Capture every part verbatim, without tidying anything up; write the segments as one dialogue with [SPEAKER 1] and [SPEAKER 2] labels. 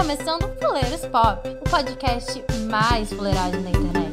[SPEAKER 1] começando o Fuleiros Pop, o podcast mais fuleirado na internet.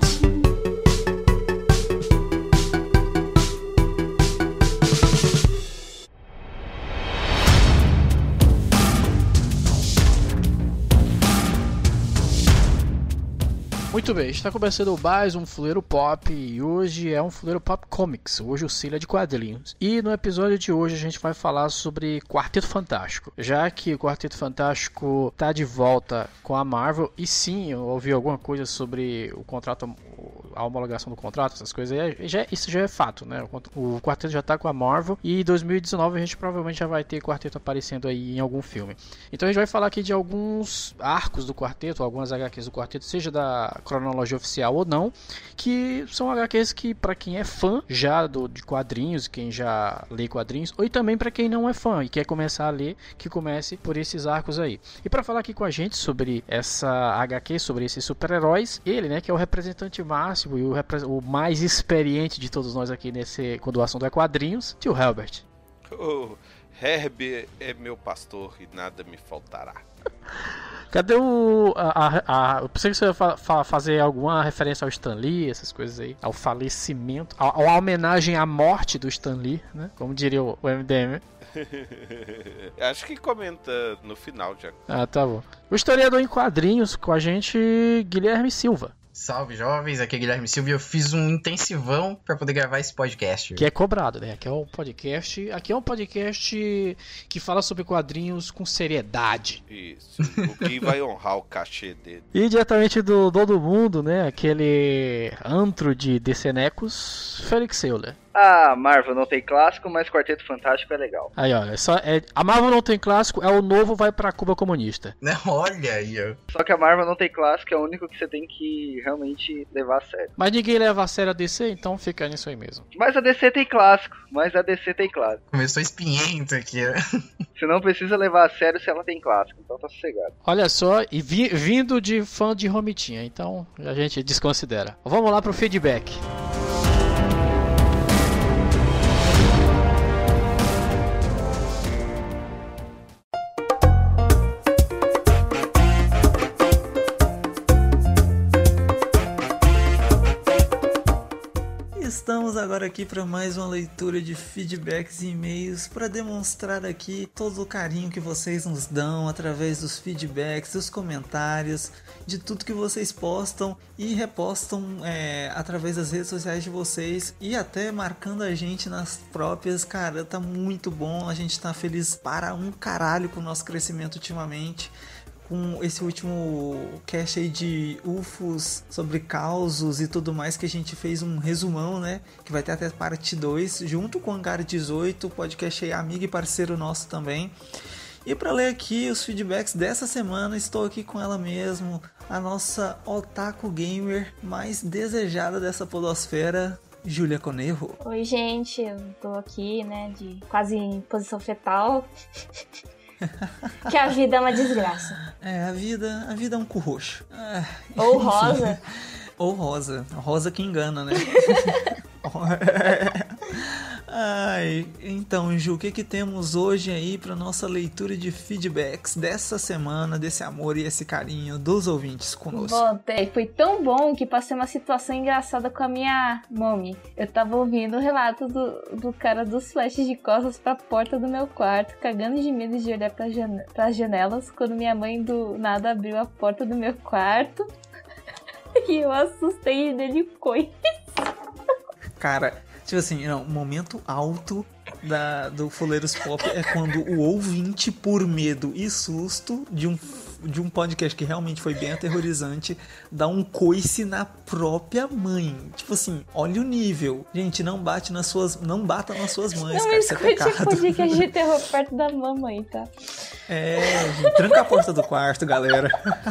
[SPEAKER 2] Muito bem, está começando mais um Fuleiro Pop e hoje é um Fuleiro Pop Comics, hoje o selo é de quadrinhos. E no episódio de hoje a gente vai falar sobre Quarteto Fantástico, já que o Quarteto Fantástico está de volta com a Marvel e sim, eu ouvi alguma coisa sobre o contrato, a homologação do contrato, essas coisas aí, já, isso já é fato, né? O Quarteto já está com a Marvel e em dois mil e dezenove a gente provavelmente já vai ter Quarteto aparecendo aí em algum filme. Então a gente vai falar aqui de alguns arcos do Quarteto, algumas H Qs do Quarteto, seja da cronologia oficial ou não, que são H Qs que para quem é fã já do, de quadrinhos, quem já lê quadrinhos, ou também para quem não é fã e quer começar a ler, que comece por esses arcos aí. E para falar aqui com a gente sobre essa H Q, sobre esses super-heróis, ele, né, que é o representante máximo e o, repre- o mais experiente de todos nós aqui nesse, quando o assunto é quadrinhos, tio Herbert.
[SPEAKER 3] Oh, Herbert é meu pastor e nada me faltará.
[SPEAKER 2] Cadê o... A, a, a, eu pensei que você ia fa, fa, fazer alguma referência ao Stan Lee, essas coisas aí. Ao falecimento, a, a homenagem à morte do Stan Lee, né? Como diria o, o M D M.
[SPEAKER 3] Acho que comenta no final já.
[SPEAKER 2] Ah, tá bom. O historiador em quadrinhos com a gente, Guilherme Silva.
[SPEAKER 4] Salve, jovens, aqui é Guilherme Silva e eu fiz um intensivão pra poder gravar esse podcast.
[SPEAKER 2] Que é cobrado, né? Aqui é um podcast, aqui é um podcast que fala sobre quadrinhos com seriedade.
[SPEAKER 3] Isso, o que vai honrar o cachê dele.
[SPEAKER 2] E diretamente do Todo Mundo, né? Aquele antro de decenecos, Félix Euler.
[SPEAKER 5] Ah, Marvel não tem clássico, mas Quarteto Fantástico é legal.
[SPEAKER 2] Aí, olha, só é, a Marvel não tem clássico, é o novo vai pra Cuba comunista.
[SPEAKER 4] Olha aí, ó.
[SPEAKER 5] Só que a Marvel não tem clássico, é o único que você tem que realmente levar a sério.
[SPEAKER 2] Mas ninguém leva a sério a D C, então fica nisso aí mesmo.
[SPEAKER 5] Mas a D C tem clássico, mas a D C tem clássico.
[SPEAKER 4] Começou espinhento aqui, ó.
[SPEAKER 5] Você não precisa levar a sério se ela tem clássico, então tá sossegado.
[SPEAKER 2] Olha só, e vi, vindo de fã de Romitinha, então a gente desconsidera. Vamos lá pro feedback.
[SPEAKER 6] Estamos agora aqui para mais uma leitura de feedbacks e e-mails para demonstrar aqui todo o carinho que vocês nos dão através dos feedbacks, dos comentários, de tudo que vocês postam e repostam é, através das redes sociais de vocês e até marcando a gente nas próprias. Cara, tá muito bom, a gente tá feliz para um caralho com o nosso crescimento ultimamente. Com esse último cast aí de U F Os sobre causos e tudo mais, que a gente fez um resumão, né? Que vai ter até parte dois, junto com o Hangar dezoito, podcast aí amigo e parceiro nosso também. E para ler aqui os feedbacks dessa semana, estou aqui com ela mesmo, a nossa otaku gamer mais desejada dessa podosfera, Júlia Conejo.
[SPEAKER 7] Oi, gente, eu tô aqui, né, de quase em posição fetal. Que a vida é uma desgraça.
[SPEAKER 6] É, a vida, a vida é um cu roxo. Ah,
[SPEAKER 7] Ou rosa.
[SPEAKER 6] Ou rosa. Rosa que engana, né? Ai, então, Ju, o que que temos hoje aí para nossa leitura de feedbacks dessa semana, desse amor e esse carinho dos ouvintes conosco?
[SPEAKER 7] Voltei, foi tão bom que passei uma situação engraçada com a minha mommy. Eu tava ouvindo o relato do, do cara dos flashes de costas pra porta do meu quarto, cagando de medo de olhar pra jane- pras janelas, quando minha mãe do nada abriu a porta do meu quarto e eu assustei dele coi.
[SPEAKER 6] Cara, tipo assim, não, o momento alto da, do Fuleiros Pop é quando o ouvinte, por medo e susto de um, de um podcast que realmente foi bem aterrorizante, dá um coice na própria mãe. Tipo assim, olha o nível. Gente, não bate nas suas, não bata nas suas mães,
[SPEAKER 7] Não
[SPEAKER 6] cara, isso é pecado.
[SPEAKER 7] escute podcast de terror perto da mamãe, tá?
[SPEAKER 6] É, gente, tranca a porta do quarto, galera.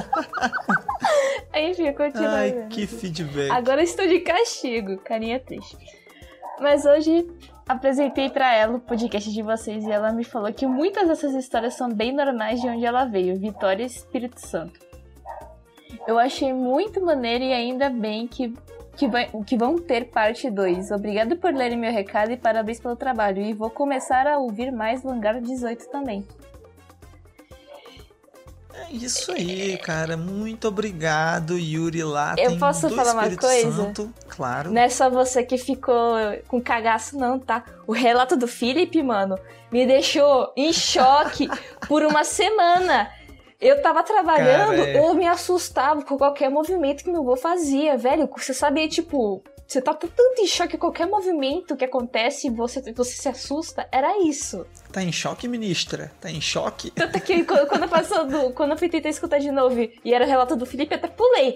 [SPEAKER 7] Enfim, continua.
[SPEAKER 6] Ai, que feedback.
[SPEAKER 7] Agora eu estou de castigo, carinha triste. Mas hoje apresentei pra ela o podcast de vocês e ela me falou que muitas dessas histórias são bem normais de onde ela veio, Vitória Espírito Santo. Eu achei muito maneiro e ainda bem que, que, vai, que vão ter parte dois. Obrigado por lerem meu recado e parabéns pelo trabalho. E vou começar a ouvir mais do Hangar dezoito também.
[SPEAKER 6] É isso aí, cara. Muito obrigado, Yuri lá.
[SPEAKER 7] Eu posso
[SPEAKER 6] do
[SPEAKER 7] falar uma
[SPEAKER 6] Espírito
[SPEAKER 7] coisa?
[SPEAKER 6] Santo, claro.
[SPEAKER 7] Não é só você que ficou com cagaço, não, tá? O relato do Felipe, mano, me deixou em choque por uma semana. Eu tava trabalhando,
[SPEAKER 6] Cara, é.
[SPEAKER 7] eu me assustava com qualquer movimento que meu avô fazia, velho. Você sabia, tipo, você tá tanto em choque com qualquer movimento que acontece e você, você se assusta. Era isso.
[SPEAKER 6] Tá em choque, ministra? Tá em choque?
[SPEAKER 7] Tanto que quando, quando, passou do, quando eu fui tentar escutar de novo e era o relato do Felipe, eu até pulei.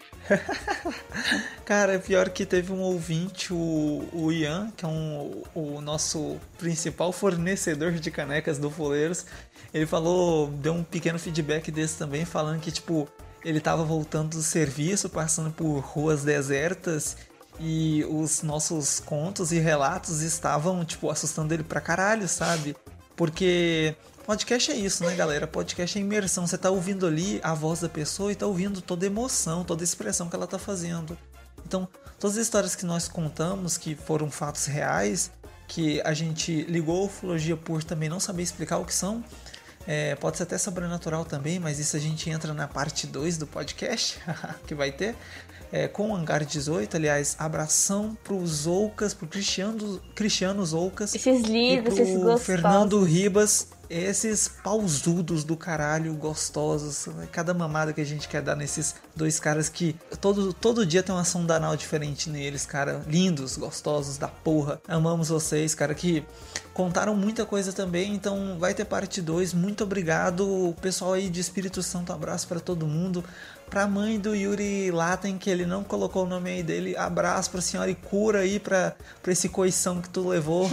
[SPEAKER 6] Cara, é pior que teve um ouvinte, o, o Ian, que é um, o nosso principal fornecedor de canecas do Fuleiros. Ele falou, deu um pequeno feedback desse também, falando que, tipo, ele tava voltando do serviço, passando por ruas desertas e os nossos contos e relatos estavam, tipo, assustando ele pra caralho, sabe? Porque podcast é isso, né, galera? Podcast é imersão. Você tá ouvindo ali a voz da pessoa e tá ouvindo toda a emoção, toda a expressão que ela tá fazendo. Então, todas as histórias que nós contamos, que foram fatos reais, que a gente ligou a ufologia por também não saber explicar o que são, é, pode ser até sobrenatural também, mas isso a gente entra na parte dois do podcast, que vai ter, é, com o Hangar dezoito. Aliás, abração pros Oucas, pro Cristiano, Cristianos Oucas.
[SPEAKER 7] Esses lindos, esses gostosos.
[SPEAKER 6] Fernando Ribas, esses pausudos do caralho, gostosos. Cada mamada que a gente quer dar nesses dois caras que todo, todo dia tem uma sonda anal diferente neles, cara. Lindos, gostosos da porra. Amamos vocês, cara, que contaram muita coisa também, então vai ter parte dois. Muito obrigado, pessoal aí de Espírito Santo, abraço pra todo mundo. Pra mãe do Yuri Laten, que ele não colocou o nome aí dele, abraço pra senhora e cura aí pra, pra esse coição que tu levou.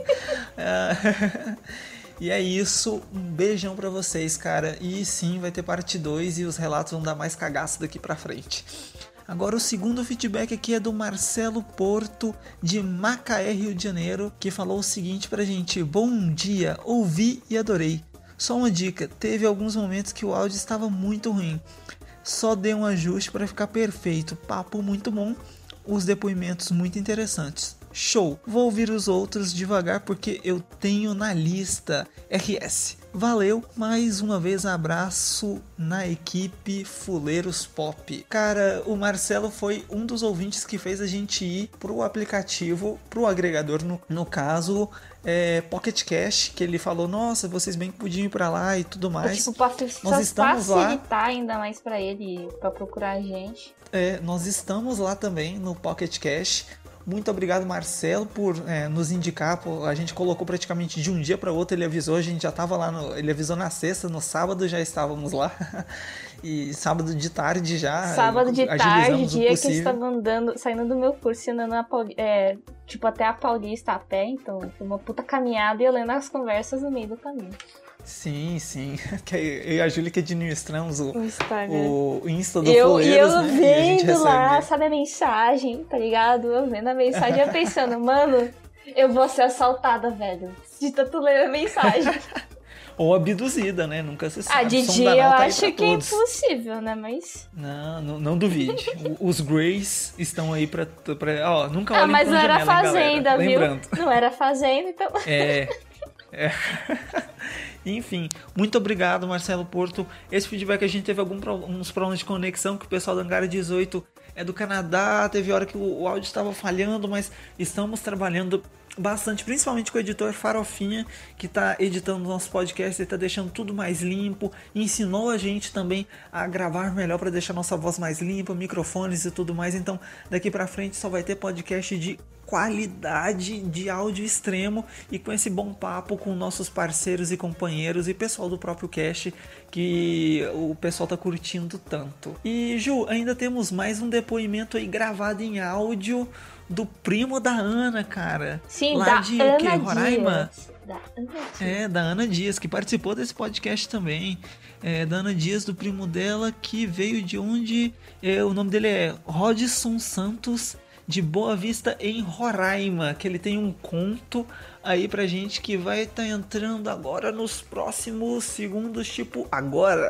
[SPEAKER 6] E é isso, um beijão pra vocês, cara. E sim, vai ter parte dois e os relatos vão dar mais cagaço daqui pra frente. Agora o segundo feedback aqui é do Marcelo Porto, de Macaé, Rio de Janeiro, que falou o seguinte pra gente: bom dia, ouvi e adorei. Só uma dica, teve alguns momentos que o áudio estava muito ruim. Só dei um ajuste para ficar perfeito. Papo muito bom, os depoimentos muito interessantes. Show! Vou ouvir os outros devagar porque eu tenho na lista. R S. Valeu, mais uma vez abraço na equipe Fuleiros Pop. Cara, o Marcelo foi um dos ouvintes que fez a gente ir pro aplicativo, pro agregador, no, no caso, é, Pocket Cash, que ele falou, nossa, vocês bem que podiam ir pra lá e tudo mais.
[SPEAKER 7] Tipo, pra
[SPEAKER 6] nós estamos
[SPEAKER 7] facilitar
[SPEAKER 6] lá.
[SPEAKER 7] ainda mais pra ele, pra procurar a gente.
[SPEAKER 6] É, nós estamos lá também no Pocket Cash. Muito obrigado, Marcelo, por é, nos indicar. Pô, a gente colocou praticamente de um dia para outro, ele avisou, a gente já estava lá, no, ele avisou na sexta, no sábado já estávamos lá. E sábado de tarde já.
[SPEAKER 7] Sábado de tarde, dia que eu
[SPEAKER 6] possível.
[SPEAKER 7] estava andando, saindo do meu curso, andando na Pauli, é, tipo, até a Paulista a pé, então foi uma puta caminhada e eu lendo as conversas no meio do caminho.
[SPEAKER 6] Sim, sim. Eu e a Júlia que administramos o,
[SPEAKER 7] o Instagram.
[SPEAKER 6] O Insta do
[SPEAKER 7] eu,
[SPEAKER 6] Fuleiros,
[SPEAKER 7] E eu
[SPEAKER 6] né?
[SPEAKER 7] vendo
[SPEAKER 6] e
[SPEAKER 7] lá,
[SPEAKER 6] recebe...
[SPEAKER 7] sabe a mensagem, tá ligado? Eu vendo a mensagem, eu pensando, mano, eu vou ser assaltada, velho. De tanto ler a mensagem.
[SPEAKER 6] Ou abduzida, né? Nunca se sabe.
[SPEAKER 7] Ah, de
[SPEAKER 6] Som
[SPEAKER 7] dia eu
[SPEAKER 6] tá
[SPEAKER 7] acho que todos. É impossível, né? Mas...
[SPEAKER 6] Não, não, não duvide. Os Greys estão aí pra... pra ó, nunca olhem
[SPEAKER 7] Ah, mas
[SPEAKER 6] pra
[SPEAKER 7] não era
[SPEAKER 6] janela,
[SPEAKER 7] fazenda,
[SPEAKER 6] hein,
[SPEAKER 7] viu?
[SPEAKER 6] Lembrando.
[SPEAKER 7] Não era fazenda, então...
[SPEAKER 6] É... é. Enfim, muito obrigado, Marcelo Porto. Esse feedback a gente teve alguns uns problemas de conexão, que o pessoal da Hangar dezoito é do Canadá, teve hora que o, o áudio estava falhando, mas estamos trabalhando bastante, principalmente com o editor Farofinha, que está editando o nosso podcast e está deixando tudo mais limpo, ensinou a gente também a gravar melhor para deixar nossa voz mais limpa, microfones e tudo mais. Então daqui para frente só vai ter podcast de qualidade, de áudio extremo, e com esse bom papo com nossos parceiros e companheiros e pessoal do próprio cast, que o pessoal tá curtindo tanto. E Ju, ainda temos mais um depoimento aí gravado em áudio do primo da Ana, cara.
[SPEAKER 7] Sim,
[SPEAKER 6] lá
[SPEAKER 7] da
[SPEAKER 6] de
[SPEAKER 7] Ana
[SPEAKER 6] o quê? Roraima?
[SPEAKER 7] Dias. Da Ana Dias.
[SPEAKER 6] É, da Ana Dias, que participou desse podcast também. É, da Ana Dias, do primo dela, que veio de onde? É, o nome dele é Rodson Santos, de Boa Vista, em Roraima, que ele tem um conto aí pra gente que vai estar tá entrando agora nos próximos segundos, tipo agora.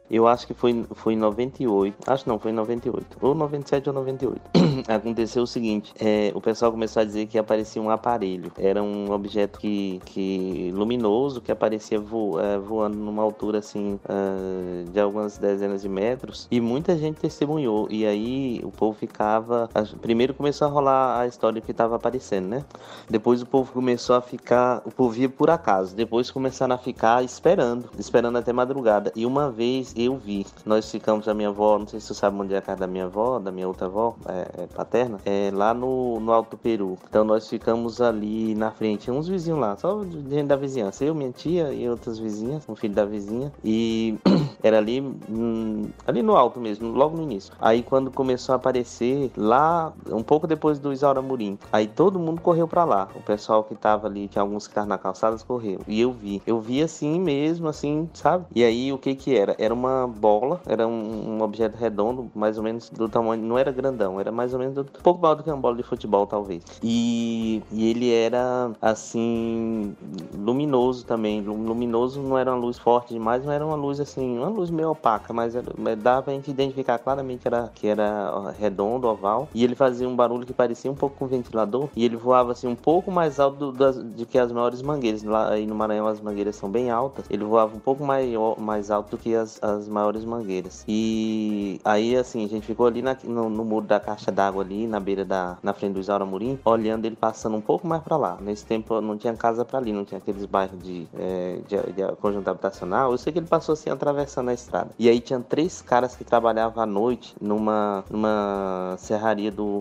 [SPEAKER 8] Eu acho que foi, foi em noventa e oito. Acho não, foi em noventa e oito. Ou noventa e sete ou noventa e oito. Aconteceu o seguinte. É, o pessoal começou a dizer que aparecia um aparelho. Era um objeto que, que luminoso que aparecia vo, é, voando numa altura assim uh, de algumas dezenas de metros. E muita gente testemunhou. E aí o povo ficava... Primeiro começou a rolar a história que estava aparecendo, né? Depois o povo começou a ficar... O povo via por acaso. Depois começaram a ficar esperando. Esperando até madrugada. E uma vez eu vi. Nós ficamos, a minha avó, não sei se você sabe onde é a casa da minha avó, da minha outra avó, é, é paterna, é lá no, no Alto Peru. Então nós ficamos ali na frente, uns vizinhos lá, só gente da vizinhança. Eu, minha tia e outras vizinhas, um filho da vizinha. E era ali, hum, ali no alto mesmo, logo no início. Aí quando começou a aparecer, lá, um pouco depois do Isaura Murim, aí todo mundo correu pra lá. O pessoal que tava ali, tinha alguns que estavam na calçada, correu. E eu vi. Eu vi assim mesmo, assim, sabe? E aí o que que era? Era uma uma bola, era um, um objeto redondo, mais ou menos do tamanho, não era grandão, era mais ou menos do, um pouco maior do que uma bola de futebol, talvez. E, e ele era, assim, luminoso também. Luminoso não era uma luz forte demais, não era uma luz, assim, uma luz meio opaca, mas era, dava pra gente identificar claramente era, que era redondo, oval. E ele fazia um barulho que parecia um pouco com um ventilador, e ele voava, assim, um pouco mais alto do, das, do que as maiores mangueiras. Lá aí no Maranhão as mangueiras são bem altas, ele voava um pouco maior, mais alto do que as, as maiores mangueiras. E aí, assim, a gente ficou ali na, no, no muro da caixa d'água ali, na beira da, na frente do Isaura Murim, olhando ele passando um pouco mais pra lá. Nesse tempo não tinha casa pra ali, não tinha aqueles bairros de, é, de, de conjunto habitacional. Eu sei que ele passou assim, atravessando a estrada. E aí tinha três caras que trabalhavam à noite numa, numa serraria do...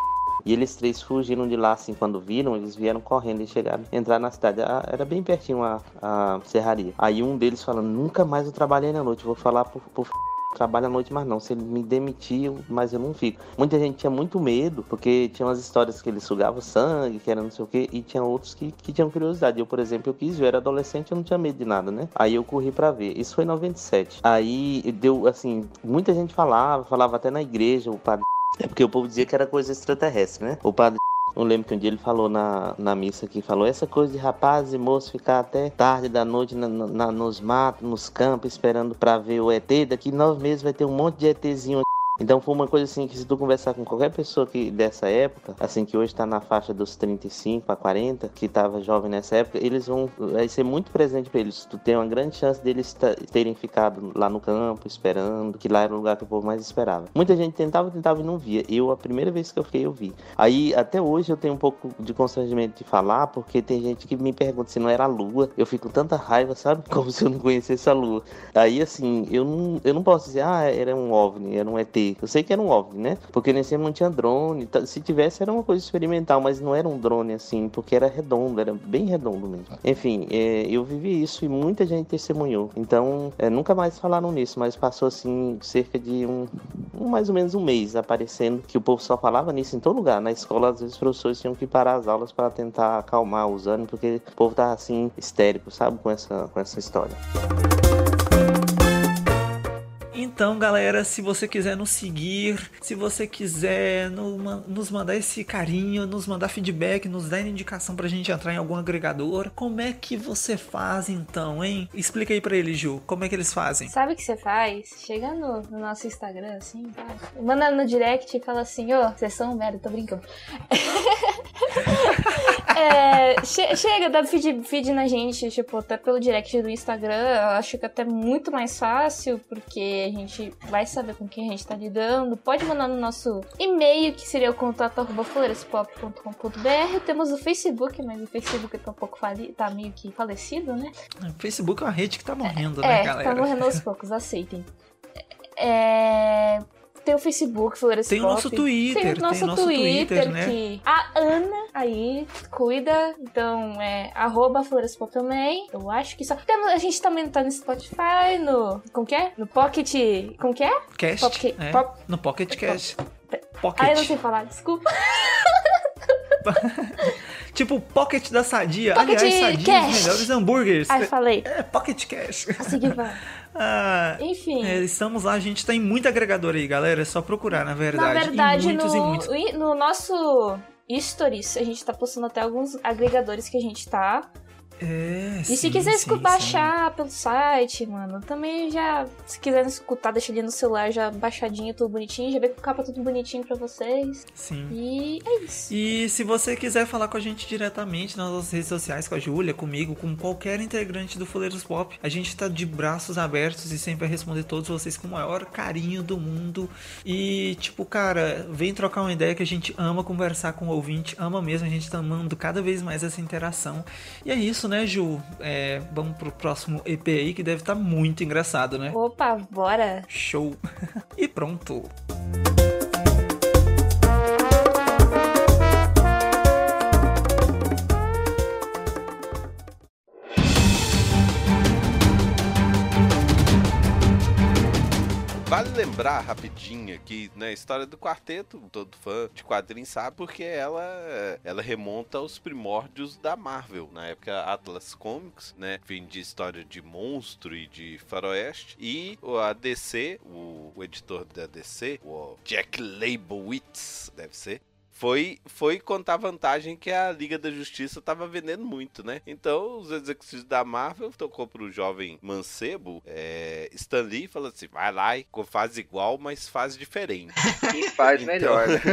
[SPEAKER 8] E eles três fugiram de lá, assim, quando viram, eles vieram correndo e chegaram, entraram na cidade. Era bem pertinho a, a serraria. Aí um deles falando, nunca mais eu trabalhei na noite, vou falar por, por trabalho à noite mais não, se ele me demitir, mas eu não fico. Muita gente tinha muito medo, porque tinha umas histórias que ele sugava sangue, que era não sei o que, e tinha outros que, que tinham curiosidade. Eu, por exemplo, eu quis ver, eu era adolescente, eu não tinha medo de nada, né? Aí eu corri pra ver. Isso foi em noventa e sete. Aí deu, assim, muita gente falava, falava até na igreja, o padre... É porque o povo dizia que era coisa extraterrestre, né? O padre... Eu lembro que um dia ele falou na, na missa aqui, falou essa coisa de rapazes e moços ficar até tarde da noite na, na, nos matos, nos campos, esperando pra ver o E T. Daqui nove meses vai ter um monte de ETzinho aqui. Então foi uma coisa assim que se tu conversar com qualquer pessoa que dessa época, assim que hoje tá na faixa dos trinta e cinco a quarenta, que tava jovem nessa época, eles vão vai ser muito presente pra eles. Tu tem uma grande chance deles terem ficado lá no campo esperando, que lá era o lugar que o povo mais esperava. Muita gente tentava, tentava e não via. Eu, a primeira vez que eu fiquei, eu vi. Aí até hoje eu tenho um pouco de constrangimento de falar, porque tem gente que me pergunta se não era a lua. Eu fico com tanta raiva, sabe? Como se eu não conhecesse a lua. Aí assim, eu não, eu não posso dizer, ah, era um OVNI, era um E T. Eu sei que era um OVNI, né? Porque nesse tempo não tinha drone. Se tivesse, era uma coisa experimental, mas não era um drone assim, porque era redondo, era bem redondo mesmo. Enfim, é, eu vivi isso e muita gente testemunhou. Então, é, nunca mais falaram nisso, mas passou assim, cerca de um, um, mais ou menos um mês aparecendo, que o povo só falava nisso em todo lugar. Na escola, às vezes, os professores tinham que parar as aulas para tentar acalmar os ânimos, porque o povo tava assim, histérico, sabe? Com essa, com essa história.
[SPEAKER 6] Então, galera, se você quiser nos seguir, se você quiser no, nos mandar esse carinho, nos mandar feedback, nos dar indicação pra gente entrar em algum agregador, como é que você faz então, hein? Explica aí pra eles, Ju, como é que eles fazem?
[SPEAKER 7] Sabe o que você faz? Chega no, no nosso Instagram, assim, tá? Manda no direct e fala assim, ô, oh, vocês são merda, tô brincando. É, che- chega, dá feed, feed na gente, tipo, até pelo direct do Instagram, eu acho que até muito mais fácil, porque a gente vai saber com quem a gente tá lidando. Pode mandar no nosso e-mail, que seria o contato arroba floresspop ponto com ponto b r. Temos o Facebook, mas o Facebook tá um pouco fali- tá meio que falecido, né?
[SPEAKER 6] O Facebook é uma rede que tá morrendo,
[SPEAKER 7] é,
[SPEAKER 6] né,
[SPEAKER 7] é,
[SPEAKER 6] galera?
[SPEAKER 7] Tá morrendo aos poucos, aceitem. É... Tem o Facebook, Flores
[SPEAKER 6] Tem o
[SPEAKER 7] Pop.
[SPEAKER 6] nosso Twitter,
[SPEAKER 7] tem o nosso,
[SPEAKER 6] tem o nosso
[SPEAKER 7] Twitter,
[SPEAKER 6] Twitter, né?
[SPEAKER 7] Que a Ana aí cuida, então é arroba Flores Pop também. Eu acho que só. Temos, a gente também tá no Spotify, no. Como que é? No Pocket. Como que é?
[SPEAKER 6] Cast.
[SPEAKER 7] Pocket,
[SPEAKER 6] é,
[SPEAKER 7] pop,
[SPEAKER 6] no Pocket Cast. Pocket.
[SPEAKER 7] Ah, eu não sei falar, desculpa.
[SPEAKER 6] Tipo Pocket da Sadia.
[SPEAKER 7] Pocket
[SPEAKER 6] Aliás, Sadia,
[SPEAKER 7] Cash.
[SPEAKER 6] os melhores hambúrgueres.
[SPEAKER 7] Ai, falei.
[SPEAKER 6] É, Pocket Cash.
[SPEAKER 7] Assim que vai.
[SPEAKER 6] Ah,
[SPEAKER 7] Enfim.
[SPEAKER 6] É, estamos lá, a gente tá em muito agregador aí, galera. É só procurar, na verdade.
[SPEAKER 7] Na verdade,
[SPEAKER 6] e muitos
[SPEAKER 7] no,
[SPEAKER 6] e muitos.
[SPEAKER 7] no nosso Stories, a gente tá postando até alguns agregadores que a gente tá.
[SPEAKER 6] É,
[SPEAKER 7] E
[SPEAKER 6] sim,
[SPEAKER 7] se quiser
[SPEAKER 6] sim,
[SPEAKER 7] escutar,
[SPEAKER 6] sim.
[SPEAKER 7] baixar pelo site, mano, também já... Se quiser escutar, deixa ali no celular já baixadinho, tudo bonitinho. Já vem com capa tudo bonitinho pra vocês.
[SPEAKER 6] Sim.
[SPEAKER 7] E é isso.
[SPEAKER 6] E se você quiser falar com a gente diretamente nas nossas redes sociais, com a Júlia, comigo, com qualquer integrante do Fuleiros Pop, a gente tá de braços abertos e sempre vai responder todos vocês com o maior carinho do mundo. E, tipo, cara, vem trocar uma ideia que a gente ama conversar com o ouvinte, ama mesmo, a gente tá amando cada vez mais essa interação. E é isso, né, Ju? É, vamos pro próximo E P aí, que deve estar muito engraçado, né?
[SPEAKER 7] Opa, bora!
[SPEAKER 6] Show! E pronto!
[SPEAKER 3] Vale lembrar rapidinho aqui, né, a história do quarteto, todo fã de quadrinhos sabe, porque ela, ela remonta aos primórdios da Marvel, na época Atlas Comics, né, vem de história de monstro e de faroeste, e a D C, o, o editor da D C, o Jack Leibowitz, deve ser, Foi, foi contar a vantagem que a Liga da Justiça tava vendendo muito, né? Então, os executivos da Marvel tocou pro jovem mancebo, é, Stan Lee, falou assim, vai lá e faz igual, mas faz diferente.
[SPEAKER 5] E faz
[SPEAKER 3] Então,
[SPEAKER 5] melhor, né?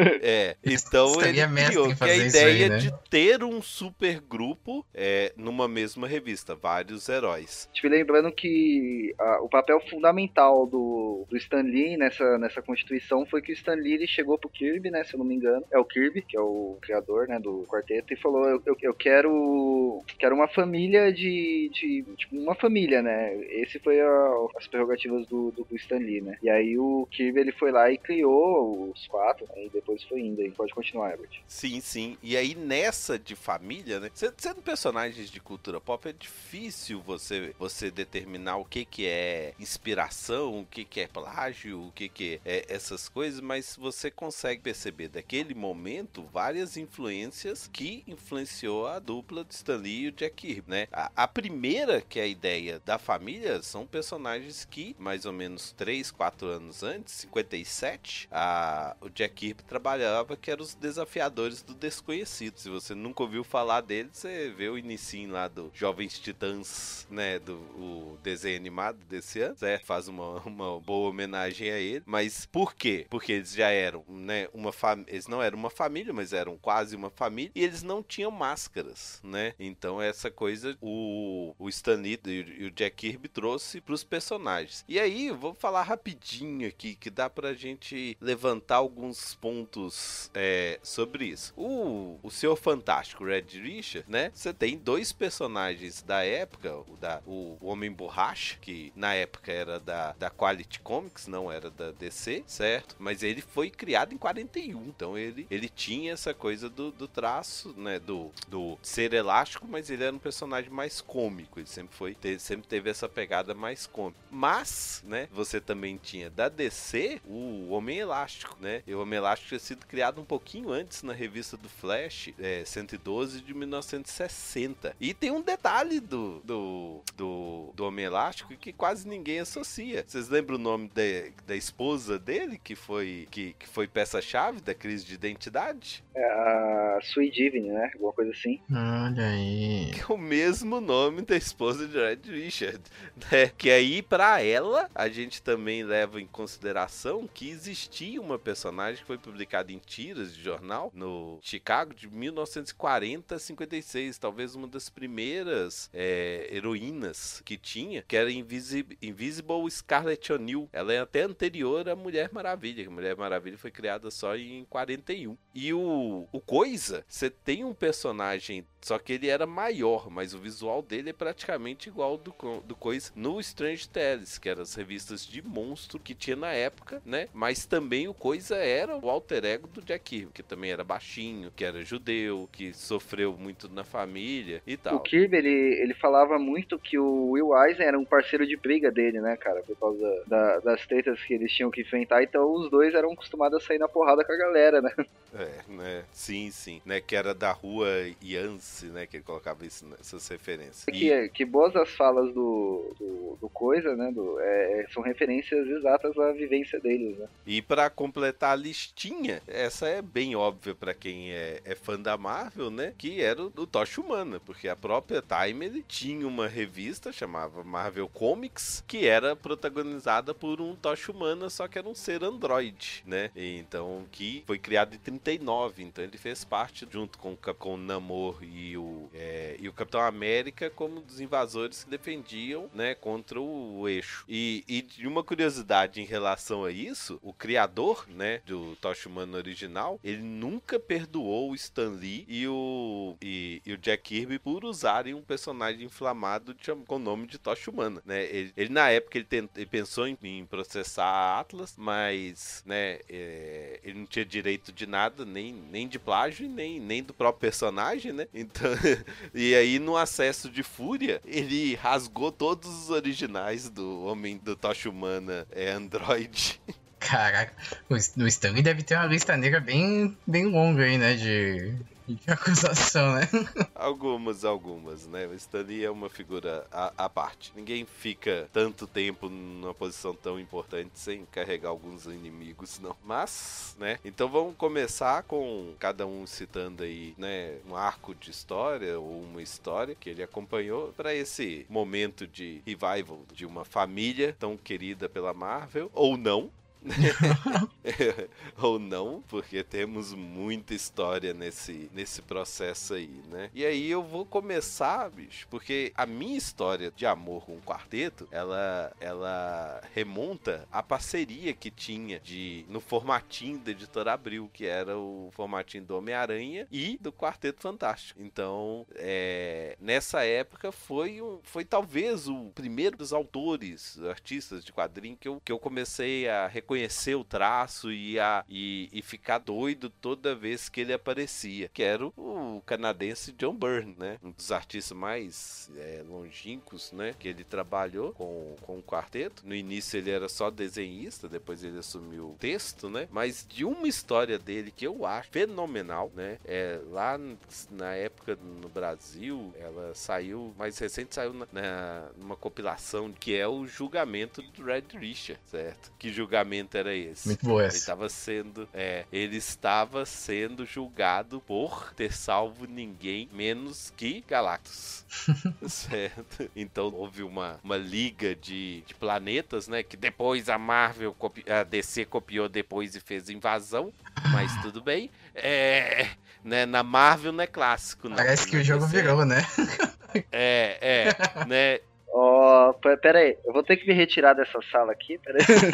[SPEAKER 3] É, então
[SPEAKER 4] Stan Lee
[SPEAKER 3] ele
[SPEAKER 4] é mestre
[SPEAKER 3] criou
[SPEAKER 4] em
[SPEAKER 3] que a
[SPEAKER 4] fazer isso
[SPEAKER 3] ideia
[SPEAKER 4] aí, né?
[SPEAKER 3] de ter um super grupo é, numa mesma revista, vários heróis.
[SPEAKER 5] Tipo, lembrando que ah, o papel fundamental do, do Stan Lee nessa, nessa constituição foi que o Stan Lee ele chegou pro Kirby, né, se eu não me engano, é o Kirby, que é o criador, né, do quarteto, e falou, eu, eu, eu quero quero uma família de, de tipo, uma família, né, esse foi a, as prerrogativas do, do, do Stan Lee, né, e aí o Kirby ele foi lá e criou os quatro, né, e depois foi indo, aí pode continuar, Herbert.
[SPEAKER 3] Sim, sim, e aí nessa de família, né, sendo personagens de cultura pop, é difícil você, você determinar o que que é inspiração, o que que é plágio, o que que é essas coisas, mas você consegue perceber daquele momento várias influências que influenciou a dupla de Stan Lee e o Jack Kirby, né? A, a primeira, que é a ideia da família, são personagens que, mais ou menos três, quatro anos antes, cinquenta e sete, a, o Jack Kirby trabalhava, que eram os desafiadores do desconhecido. Se você nunca ouviu falar dele, você vê o inicinho lá do Jovens Titãs, né? Do o desenho animado desse ano, certo? Faz uma, uma boa homenagem a ele. Mas por quê? Porque eles já eram, né? Uma família. Eles não eram uma família, mas eram quase uma família, e eles não tinham máscaras, né? Então essa coisa o, o Stan Lee e o Jack Kirby trouxe pros personagens. E aí, eu vou falar rapidinho aqui, que dá pra gente levantar alguns pontos é, sobre isso. O, o Senhor Fantástico, Red Richard, né? Você tem dois personagens da época, o, da, o, o Homem Borracha, que na época era da, da Quality Comics, não era da D C, certo? Mas ele foi criado em quarenta e um, então ele, ele tinha essa coisa do, do traço, né, do, do ser elástico, mas ele era um personagem mais cômico, ele sempre foi, teve, sempre teve essa pegada mais cômica. Mas, né, você também tinha da D C o Homem Elástico, né, e o Homem Elástico tinha sido criado um pouquinho antes na revista do Flash, é, cento e doze de mil novecentos e sessenta. E tem um detalhe do, do, do, do Homem Elástico que quase ninguém associa. Vocês lembram o nome de, da esposa dele, que foi, que, que foi peça-chave da crise de identidade?
[SPEAKER 5] É a Sweet Divine, né? Alguma coisa assim.
[SPEAKER 4] Olha aí.
[SPEAKER 3] Que é o mesmo nome da esposa de Red Richard, né? Que aí, pra ela, a gente também leva em consideração que existia uma personagem que foi publicada em tiras de jornal no Chicago de mil novecentos e quarenta a cinquenta e seis, talvez uma das primeiras é, heroínas que tinha, que era Invisible, Invisible Scarlet O'Neil. Ela é até anterior à Mulher Maravilha. A Mulher Maravilha foi criada só em quarenta e um. E o, o Coisa, você tem um personagem, só que ele era maior, mas o visual dele é praticamente igual ao do, do Coisa no Strange Tales, que eram as revistas de monstro que tinha na época, né? Mas também o Coisa era o alter ego do Jack Kirby, que também era baixinho, que era judeu, que sofreu muito na família e tal.
[SPEAKER 5] O Kirby, ele, ele falava muito que o Will Eisner era um parceiro de briga dele, né, cara? Por causa da, das tretas que eles tinham que enfrentar, então os dois eram acostumados a sair na porrada com a galera, né?
[SPEAKER 3] É, né? Sim, sim. Né? Que era da rua Yans. lance, né? Que ele colocava isso, essas referências.
[SPEAKER 5] Que,
[SPEAKER 3] E...
[SPEAKER 5] que boas as falas do, do, do Coisa, né? Do, é, são referências exatas à vivência deles, né?
[SPEAKER 3] E pra completar a listinha, essa é bem óbvia pra quem é, é fã da Marvel, né? Que era o, o Tocha Humana, porque a própria Time ele tinha uma revista chamava Marvel Comics, que era protagonizada por um Tocha Humana, só que era um ser androide, né? E, então, que foi criado em trinta e nove, então ele fez parte, junto com, com o Namor e o, é, e o Capitão América, como dos invasores que defendiam, né, contra o, o eixo. E, e de uma curiosidade em relação a isso, o criador, né, do Tocha Humana original, ele nunca perdoou o Stan Lee e o, e, e o Jack Kirby por usarem um personagem inflamado de, com o nome de Tocha Humana, né? Ele, ele na época ele, tent, ele pensou em, em processar a Atlas, mas, né, é, ele não tinha direito de nada, nem, nem de plágio, nem, nem do próprio personagem, né? Então, e aí no acesso de fúria, ele rasgou todos os originais do Homem do Tocha Humana é Android.
[SPEAKER 4] Caraca, o Stanley deve ter uma lista negra bem, bem longa aí, né, de, de acusação, né?
[SPEAKER 3] Algumas, algumas, né? O Stan Lee é uma figura à, à parte. Ninguém fica tanto tempo numa posição tão importante sem carregar alguns inimigos, não. Mas, né? Então vamos começar com cada um citando aí, né? Um arco de história ou uma história que ele acompanhou para esse momento de revival de uma família tão querida pela Marvel, ou não. Ou não, porque temos muita história nesse, nesse processo aí, né? E aí eu vou começar, bicho, porque a minha história de amor com o quarteto, ela, ela remonta à parceria que tinha de, no formatinho da Editora Abril, que era o formatinho do Homem-Aranha e do Quarteto Fantástico. Então, é, nessa época foi, um, foi talvez o primeiro dos autores, artistas de quadrinho que eu, que eu comecei a reconhecer conhecer o traço e, a, e, e ficar doido toda vez que ele aparecia, que era o canadense John Byrne, né? Um dos artistas mais é, longínquos, né? Que ele trabalhou com, com o quarteto. No início ele era só desenhista, depois ele assumiu o texto, né? Mas de uma história dele que eu acho fenomenal, né? É, lá na época no Brasil, ela saiu, mais recente saiu na, na, numa compilação que é o julgamento do Red Richard, certo? Que julgamento era esse?
[SPEAKER 4] Muito boa
[SPEAKER 3] essa.
[SPEAKER 4] essa.
[SPEAKER 3] Ele estava sendo, é, ele estava sendo julgado por ter salvo ninguém menos que Galactus. Certo? Então houve uma, uma liga de, de planetas, né? Que depois a Marvel, copi, a D C copiou depois e fez invasão, mas tudo bem. É, né, na Marvel não é clássico, não.
[SPEAKER 4] Parece que o jogo virou, né?
[SPEAKER 3] É, é, né?
[SPEAKER 5] Ó, oh, pera aí, eu vou ter que me retirar dessa sala aqui, pera aí.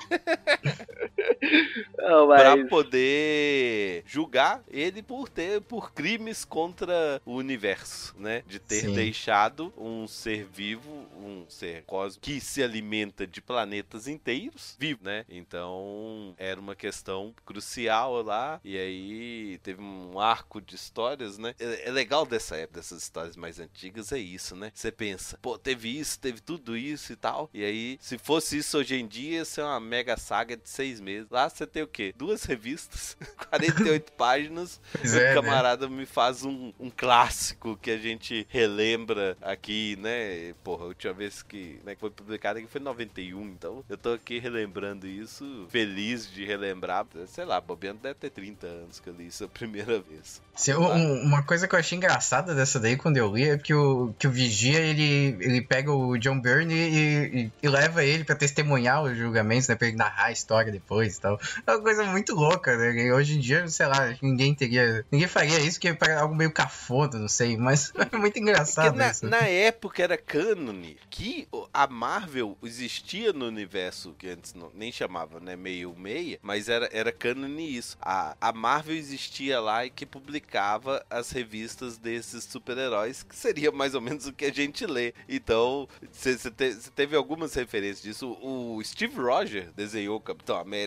[SPEAKER 5] Não, mas...
[SPEAKER 3] Pra poder julgar ele por ter, por crimes contra o universo, né? De ter Sim. deixado um ser vivo, um ser cósmico que se alimenta de planetas inteiros vivo, né? Então, era uma questão crucial lá, e aí teve um arco de histórias, né? É, é legal dessa época, dessas histórias mais antigas, é isso, né? Você pensa, pô, teve isso, teve tudo isso e tal. E aí, se fosse isso hoje em dia, ia ser uma mega saga de seis meses. Lá você tem o quê? Duas revistas, quarenta e oito páginas.
[SPEAKER 4] Pois
[SPEAKER 3] o
[SPEAKER 4] é,
[SPEAKER 3] camarada
[SPEAKER 4] né?
[SPEAKER 3] me faz um, um clássico que a gente relembra aqui, né? Porra, a última vez que, né, que foi publicado aqui foi em noventa e um. Então, eu tô aqui relembrando isso, feliz de relembrar. Sei lá, bobeando deve ter trinta anos que eu li isso a primeira vez.
[SPEAKER 4] Se, um, uma coisa que eu achei engraçada dessa daí, quando eu li, é que o, que o Vigia, ele, ele pega o John Byrne e, e, e leva ele pra testemunhar os julgamentos, né? Pra ele narrar a história depois e tal. É uma coisa muito louca, né? E hoje em dia, sei lá, ninguém teria... Ninguém faria isso, que é algo meio cafona, não sei, mas é muito engraçado
[SPEAKER 3] na,
[SPEAKER 4] isso.
[SPEAKER 3] Na época era cânone que a Marvel existia no universo, que antes não, nem chamava, né? Meio meia, mas era, era cânone isso. A, a Marvel existia lá e que publicava as revistas desses super-heróis, que seria mais ou menos o que a gente lê. Então, você te, teve algumas referências disso. O Steve Rogers desenhou o Capitão América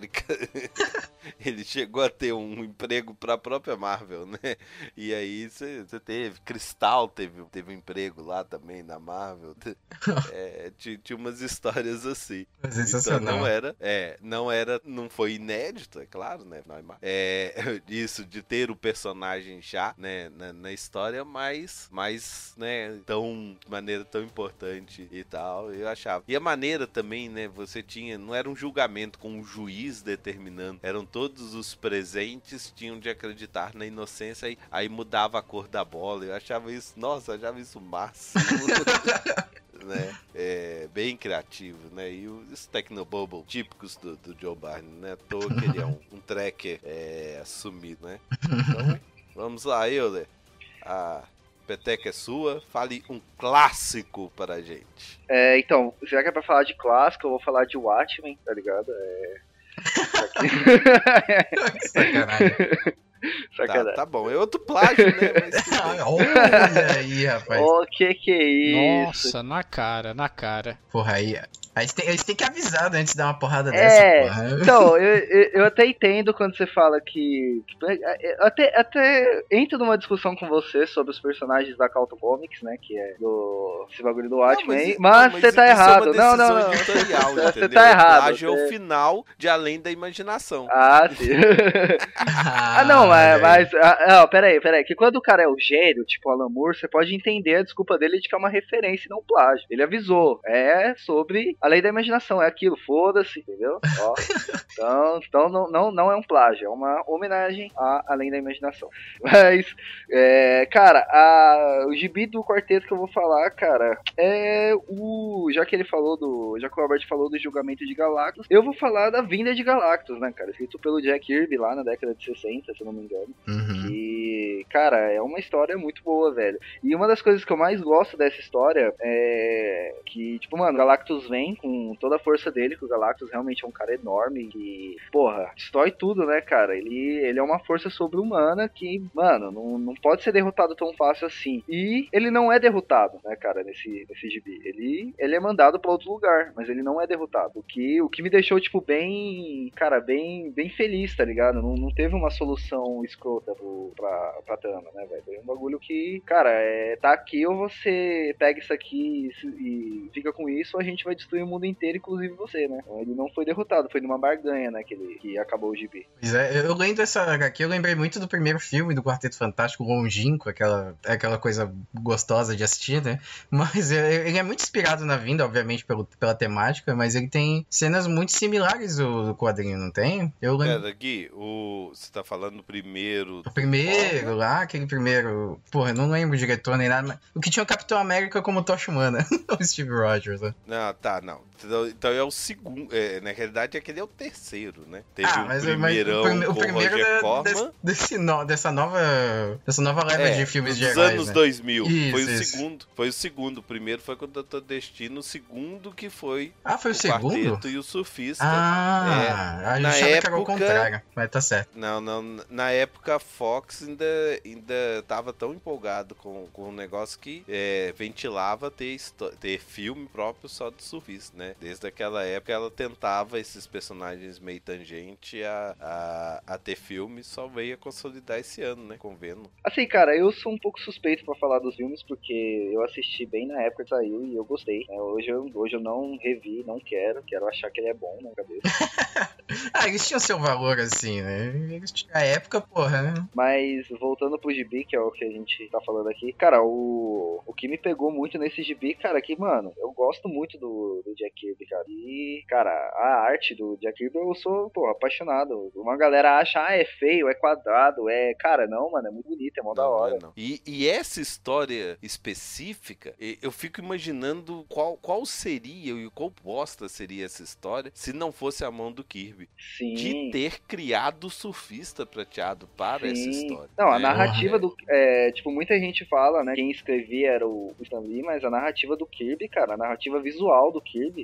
[SPEAKER 3] América. Ele chegou a ter um emprego pra própria Marvel, né? E aí você teve. Cristal teve, teve um emprego lá também na Marvel. É, tinha, tinha umas histórias assim. Então não era, é, não era, não foi inédito, é claro, né? É, isso de ter o personagem já, né, na, na história, mas, mas, né, tão, de maneira tão importante e tal, eu achava. E a maneira também, né, você tinha, não era um julgamento com um juiz determinando, eram todos os presentes tinham de acreditar na inocência e aí mudava a cor da bola. Eu achava isso, nossa, eu achava isso máximo. Né? É, bem criativo, né? E os Tecnobubble típicos do, do Joe Byrne, né? À toa que ele é um, um tracker é, assumido, né? Então, vamos lá, Euler. A peteca é sua. Fale um clássico para a gente.
[SPEAKER 5] É, então, já que é pra falar de clássico, eu vou falar de Watchmen, tá ligado? É...
[SPEAKER 4] Que sacanagem.
[SPEAKER 3] Tá, tá bom, é outro plágio, né? Mas
[SPEAKER 4] olha aí, rapaz.
[SPEAKER 5] O que que é isso?
[SPEAKER 2] Nossa, na cara, na cara.
[SPEAKER 4] Porra, aí... Aí eles têm, eles têm que avisar né, antes de dar uma porrada
[SPEAKER 5] é,
[SPEAKER 4] dessa, porra.
[SPEAKER 5] Então, eu, eu, eu até entendo quando você fala que... Eu até, até entro numa discussão com você sobre os personagens da Calton Comics, né? Que é do, esse bagulho do Watchmen. Mas, mas, mas você tá errado. É não, não, não.
[SPEAKER 3] Editorial,
[SPEAKER 5] você tá errado. O
[SPEAKER 3] plágio é o final de Além da Imaginação.
[SPEAKER 5] Ah, sim. ah, não, mas... mas ah, pera aí, pera aí. Que quando o cara é o gênio, tipo Alan Moore, você pode entender a desculpa dele de que é uma referência e não plágio. Ele avisou. É sobre... A lei da imaginação, é aquilo, foda-se, entendeu? Ó, então, então não, não, não é um plágio, é uma homenagem a Além da Imaginação. Mas, é, cara, a, o gibi do quarteto que eu vou falar, cara, é o... Já que ele falou do... Já que o Albert falou do julgamento de Galactus, eu vou falar da vinda de Galactus, né, cara? Escrito pelo Jack Kirby lá na década de sessenta, se eu não me engano.
[SPEAKER 4] Uhum.
[SPEAKER 5] E, cara, é uma história muito boa, velho. E uma das coisas que eu mais gosto dessa história é que, tipo, mano, Galactus vem com toda a força dele, que o Galactus realmente é um cara enorme que, porra, destrói tudo, né, cara? Ele, ele é uma força sobre-humana que, mano, não, não pode ser derrotado tão fácil assim. E ele não é derrotado, né, cara, nesse, nesse gibi. Ele, ele é mandado pra outro lugar, mas ele não é derrotado. O que, o que me deixou, tipo, bem, cara, bem, bem feliz, tá ligado? Não, não teve uma solução escrota pro, pra, pra Tana, né, velho? Foi um bagulho que, cara, é, tá aqui ou você pega isso aqui e, e fica com isso, ou a gente vai destruir o mundo inteiro, inclusive você, né? Então, ele não foi derrotado, foi numa barganha, né, que, ele, que acabou o gibi.
[SPEAKER 4] Pois é, eu lendo essa aqui, eu lembrei muito do primeiro filme do Quarteto Fantástico, longínquo, aquela, aquela coisa gostosa de assistir, né? Mas ele é muito inspirado na vinda, obviamente, pelo, pela temática, mas ele tem cenas muito similares do, do quadrinho, não tem? Eu lembro...
[SPEAKER 3] Pera, Gui, o... você tá falando do primeiro...
[SPEAKER 4] O primeiro, lá, aquele primeiro... Porra, eu não lembro o diretor nem nada, mas... O que tinha o Capitão América como tocha humana, o Steve Rogers, né?
[SPEAKER 3] Não, tá, não. Então, então é o segundo... É, na realidade, aquele é o terceiro, né? Teve
[SPEAKER 4] ah,
[SPEAKER 3] um
[SPEAKER 4] mas,
[SPEAKER 3] primeirão
[SPEAKER 4] mas o, prime,
[SPEAKER 3] com
[SPEAKER 4] o primeiro
[SPEAKER 3] Roger
[SPEAKER 4] é
[SPEAKER 3] Corman.
[SPEAKER 4] Desse, desse no, dessa nova... Dessa nova leva
[SPEAKER 3] É,
[SPEAKER 4] de filmes de
[SPEAKER 3] dos
[SPEAKER 4] heróis,
[SPEAKER 3] anos
[SPEAKER 4] né?
[SPEAKER 3] dois mil.
[SPEAKER 4] Isso,
[SPEAKER 3] foi o
[SPEAKER 4] isso.
[SPEAKER 3] segundo. Foi o segundo. O primeiro foi com o doutor Destino. O segundo que foi
[SPEAKER 4] Ah, foi o,
[SPEAKER 3] o
[SPEAKER 4] segundo?
[SPEAKER 3] Quarteto e o Surfista.
[SPEAKER 4] Ah,
[SPEAKER 3] É,
[SPEAKER 4] a gente
[SPEAKER 3] na
[SPEAKER 4] achava que era o
[SPEAKER 3] época-
[SPEAKER 4] contrário, mas tá certo.
[SPEAKER 3] Não, não. Na época a Fox ainda, ainda tava tão empolgado com, com o negócio que é, ventilava ter, histó- ter filme próprio só do surfista, né? Desde aquela época ela tentava esses personagens meio tangente a, a, a ter filme, só veio a consolidar esse ano, né? Com Venom.
[SPEAKER 5] Assim, cara, eu sou um pouco suspeito pra falar dos filmes, porque eu assisti bem na época que saiu e eu gostei. Né? Hoje, eu, hoje eu não revi, não quero, quero achar que ele é bom na cabeça.
[SPEAKER 4] Ah, eles tinham seu valor, assim, né? Eles tinham a época, porra, né?
[SPEAKER 5] Mas voltando pro gibi, que é o que a gente tá falando aqui, cara, o, o que me pegou muito nesse gibi, cara, que, mano, eu gosto muito do, do Jack Kirby, cara. E, cara, a arte do Jack Kirby eu sou, pô, apaixonado. Uma galera acha, ah, é feio, é quadrado, é... Cara, não, mano, é muito bonito, é mó da
[SPEAKER 3] Não, não
[SPEAKER 5] hora.
[SPEAKER 3] é não. E, e essa história específica, e- eu fico imaginando qual, qual seria e qual bosta seria essa história se não fosse a mão do Kirby.
[SPEAKER 5] Sim.
[SPEAKER 3] De ter criado o surfista prateado para essa
[SPEAKER 5] Sim.
[SPEAKER 3] história.
[SPEAKER 5] Não, a
[SPEAKER 3] né?
[SPEAKER 5] narrativa do... É, tipo, muita gente fala, né, quem escrevia era o Stan Lee, mas a narrativa do Kirby, cara, a narrativa visual do Kirby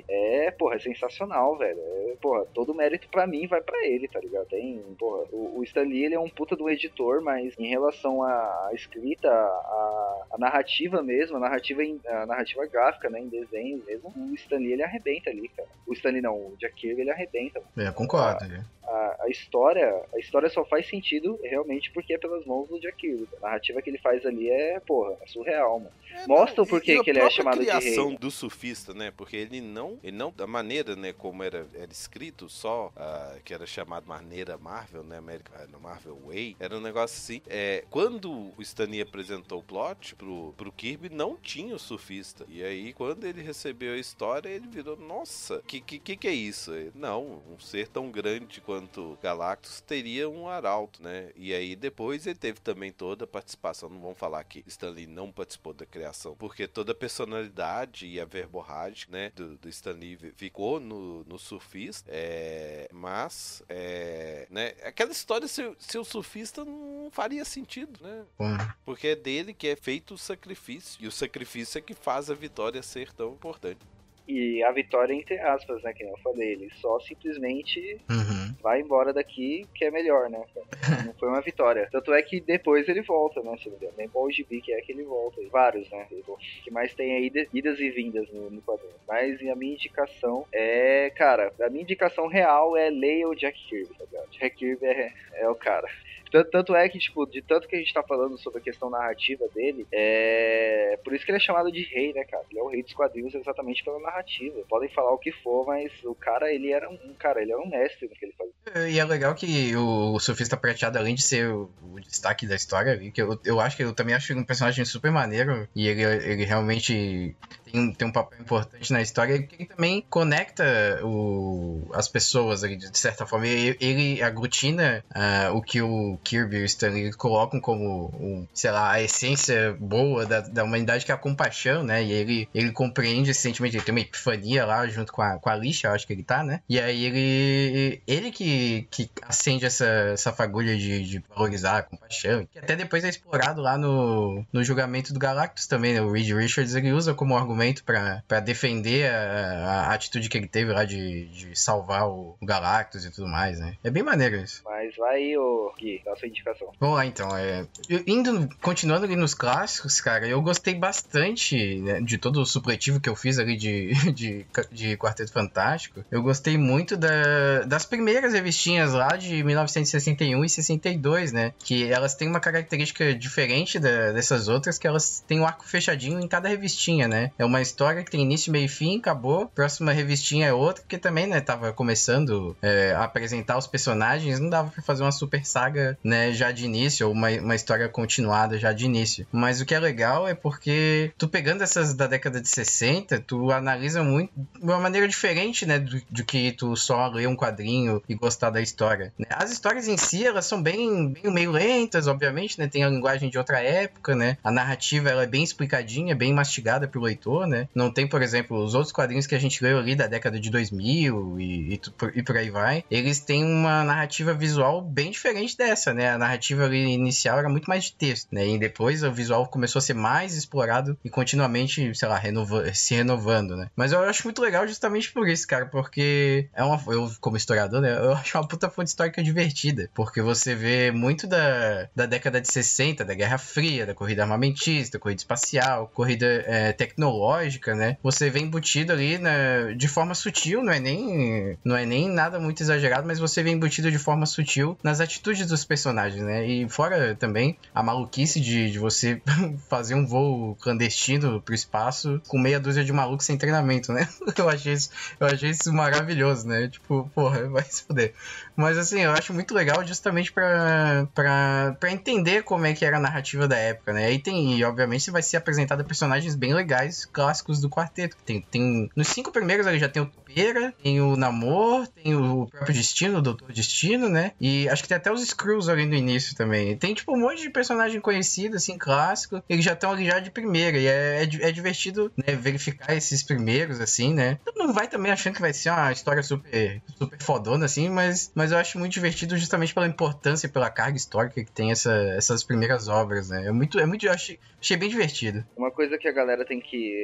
[SPEAKER 5] é, porra, é sensacional, velho. É, porra, todo mérito pra mim vai pra ele, tá ligado? Tem, porra, o, o Stan Lee, ele é um puta do editor, mas em relação à escrita, a, a narrativa mesmo, a narrativa, em, a narrativa gráfica, né, em desenho mesmo, o Stan Lee, ele arrebenta ali, cara. O Stan Lee não, o Jack Kirby, ele arrebenta.
[SPEAKER 4] É, concordo.
[SPEAKER 5] A, a, a história, a história só faz sentido realmente porque é pelas mãos do Jack Kirby. A narrativa que ele faz ali é, porra, é surreal, mano.
[SPEAKER 3] É,
[SPEAKER 5] Mostra o
[SPEAKER 3] não,
[SPEAKER 5] porquê que ele é chamado de rei.
[SPEAKER 3] A criação do surfista, né? Porque ele não, ele não, da maneira, né, como era, era escrito, só uh, que era chamado maneira Marvel, né, American, no Marvel Way, era um negócio assim. É, quando o Stan Lee apresentou o plot pro, pro Kirby, não tinha o surfista. E aí, quando ele recebeu a história, ele virou, nossa, que que, que, que é isso? Não, um ser tão grande quanto Galactus teria um arauto, né? E aí, depois ele teve também toda a participação, não vamos falar que Stan Lee não participou da criação, porque toda a personalidade e a verborragem, né, do, do Stan Lee ficou no, no surfista, é, mas, é, né, aquela história, se, se o surfista não faria sentido, né?
[SPEAKER 4] Hum.
[SPEAKER 3] Porque é dele que é feito o sacrifício, e o sacrifício é que faz a vitória ser tão importante.
[SPEAKER 5] E a vitória, entre aspas, né, que eu falei, ele só simplesmente
[SPEAKER 4] uhum.
[SPEAKER 5] vai embora daqui que é melhor, né? Não foi uma vitória. Tanto é que depois ele volta, né? Se não me engano, nem Paul G B que é que ele volta. Vários, né? O que mais tem aí idas e vindas no, no quadrinho. Mas a minha indicação é, cara, a minha indicação real é leia o Jack Kirby, tá ligado? Jack Kirby é, é o cara. Tanto, tanto é que, tipo, de tanto que a gente tá falando sobre a questão narrativa dele, é... por isso que ele é chamado de rei, né, cara? Ele é o rei dos quadrinhos exatamente pela narrativa. Podem falar o que for, mas o cara, ele era um, cara, ele era um mestre no que ele fazia.
[SPEAKER 4] E é legal que o, o Surfista Prateado, além de ser o, o destaque da história, que eu, eu acho que eu também acho ele um personagem super maneiro, e ele, ele realmente tem, tem um papel importante na história, e ele também conecta o, as pessoas ali, de certa forma. Ele, ele aglutina uh, o que o Kirby e o Stan Lee colocam como, um, sei lá, a essência boa da, da humanidade, que é a compaixão, né? E ele, ele compreende esse sentimento, ele tem uma epifania lá junto com a, com a Lixa, eu acho que ele tá, né? E aí ele, ele que, que acende essa, essa fagulha de, de valorizar a compaixão, que até depois é explorado lá no, no julgamento do Galactus também, né? O Reed Richards, ele usa como argumento pra, pra defender a, a atitude que ele teve lá de, de salvar o, o Galactus e tudo mais, né? É bem maneiro isso.
[SPEAKER 5] Mas vai aí, ô Gui, dá a sua indicação.
[SPEAKER 4] Vamos lá, então. É, indo, continuando ali nos clássicos, cara, eu gostei bastante, né, de todo o supletivo que eu fiz ali de, de, de Quarteto Fantástico. Eu gostei muito da, das primeiras revistinhas lá de mil novecentos e sessenta e um e sessenta e dois, né? Que elas têm uma característica diferente da, dessas outras, que elas têm um arco fechadinho em cada revistinha, né? É uma história que tem início, meio e fim, acabou. Próxima revistinha é outra, porque também, né, tava começando é, a apresentar os personagens, não dava pra fazer uma super saga, né, já de início, ou uma, uma história continuada já de início. Mas o que é legal é porque tu pegando essas da década de sessenta, tu analisa muito de uma maneira diferente, né, do, do que tu só ler um quadrinho e gostar da história. As histórias em si, elas são bem, bem meio lentas, obviamente, né, tem a linguagem de outra época, né, a narrativa ela é bem explicadinha, bem mastigada pro leitor, né, não tem, por exemplo, os outros quadrinhos que a gente leu ali da década de dois mil e, e, e por aí vai, eles têm uma narrativa visual bem diferente dessa, né, a narrativa ali inicial era muito mais de texto, né, e depois o visual começou a ser mais explorado e continuamente, sei lá, renova, se renovando, né, mas eu acho muito legal justamente por isso, cara, porque é uma, eu como historiador, né, eu acho uma puta fonte histórica divertida, porque você vê muito da, da década de sessenta, da Guerra Fria, da corrida armamentista, corrida espacial, corrida é, tecnológica, né, você vê embutido ali na, de forma sutil, não é nem não é nem nada muito exagerado, mas você vê embutido de forma sutil nas atitudes dos personagens, né, e fora também a maluquice de, de você fazer um voo clandestino pro espaço com meia dúzia de malucos sem treinamento, né, eu achei isso, eu achei isso maravilhoso, né, tipo, porra, vai se fuder. Mas assim, eu acho muito legal justamente pra, pra, pra entender como é que era a narrativa da época, né? E tem, e obviamente vai ser apresentado personagens bem legais, clássicos do quarteto. Tem, tem, nos cinco primeiros ali já tem o Topeira, tem o Namor, tem o próprio Destino, o Doutor Destino, né? E acho que tem até os Skrulls ali no início também. Tem tipo um monte de personagem conhecido, assim, clássico. Eles já estão ali já de primeira. E é, é, é divertido, né, verificar esses primeiros, assim, né? Então não vai também achando que vai ser uma história super, super fodona, assim, mas, mas eu acho muito divertido justamente pela importância e pela carga histórica que tem essa, essas primeiras obras, né? É muito, é muito, eu achei, achei bem divertido.
[SPEAKER 5] Uma coisa que a galera tem que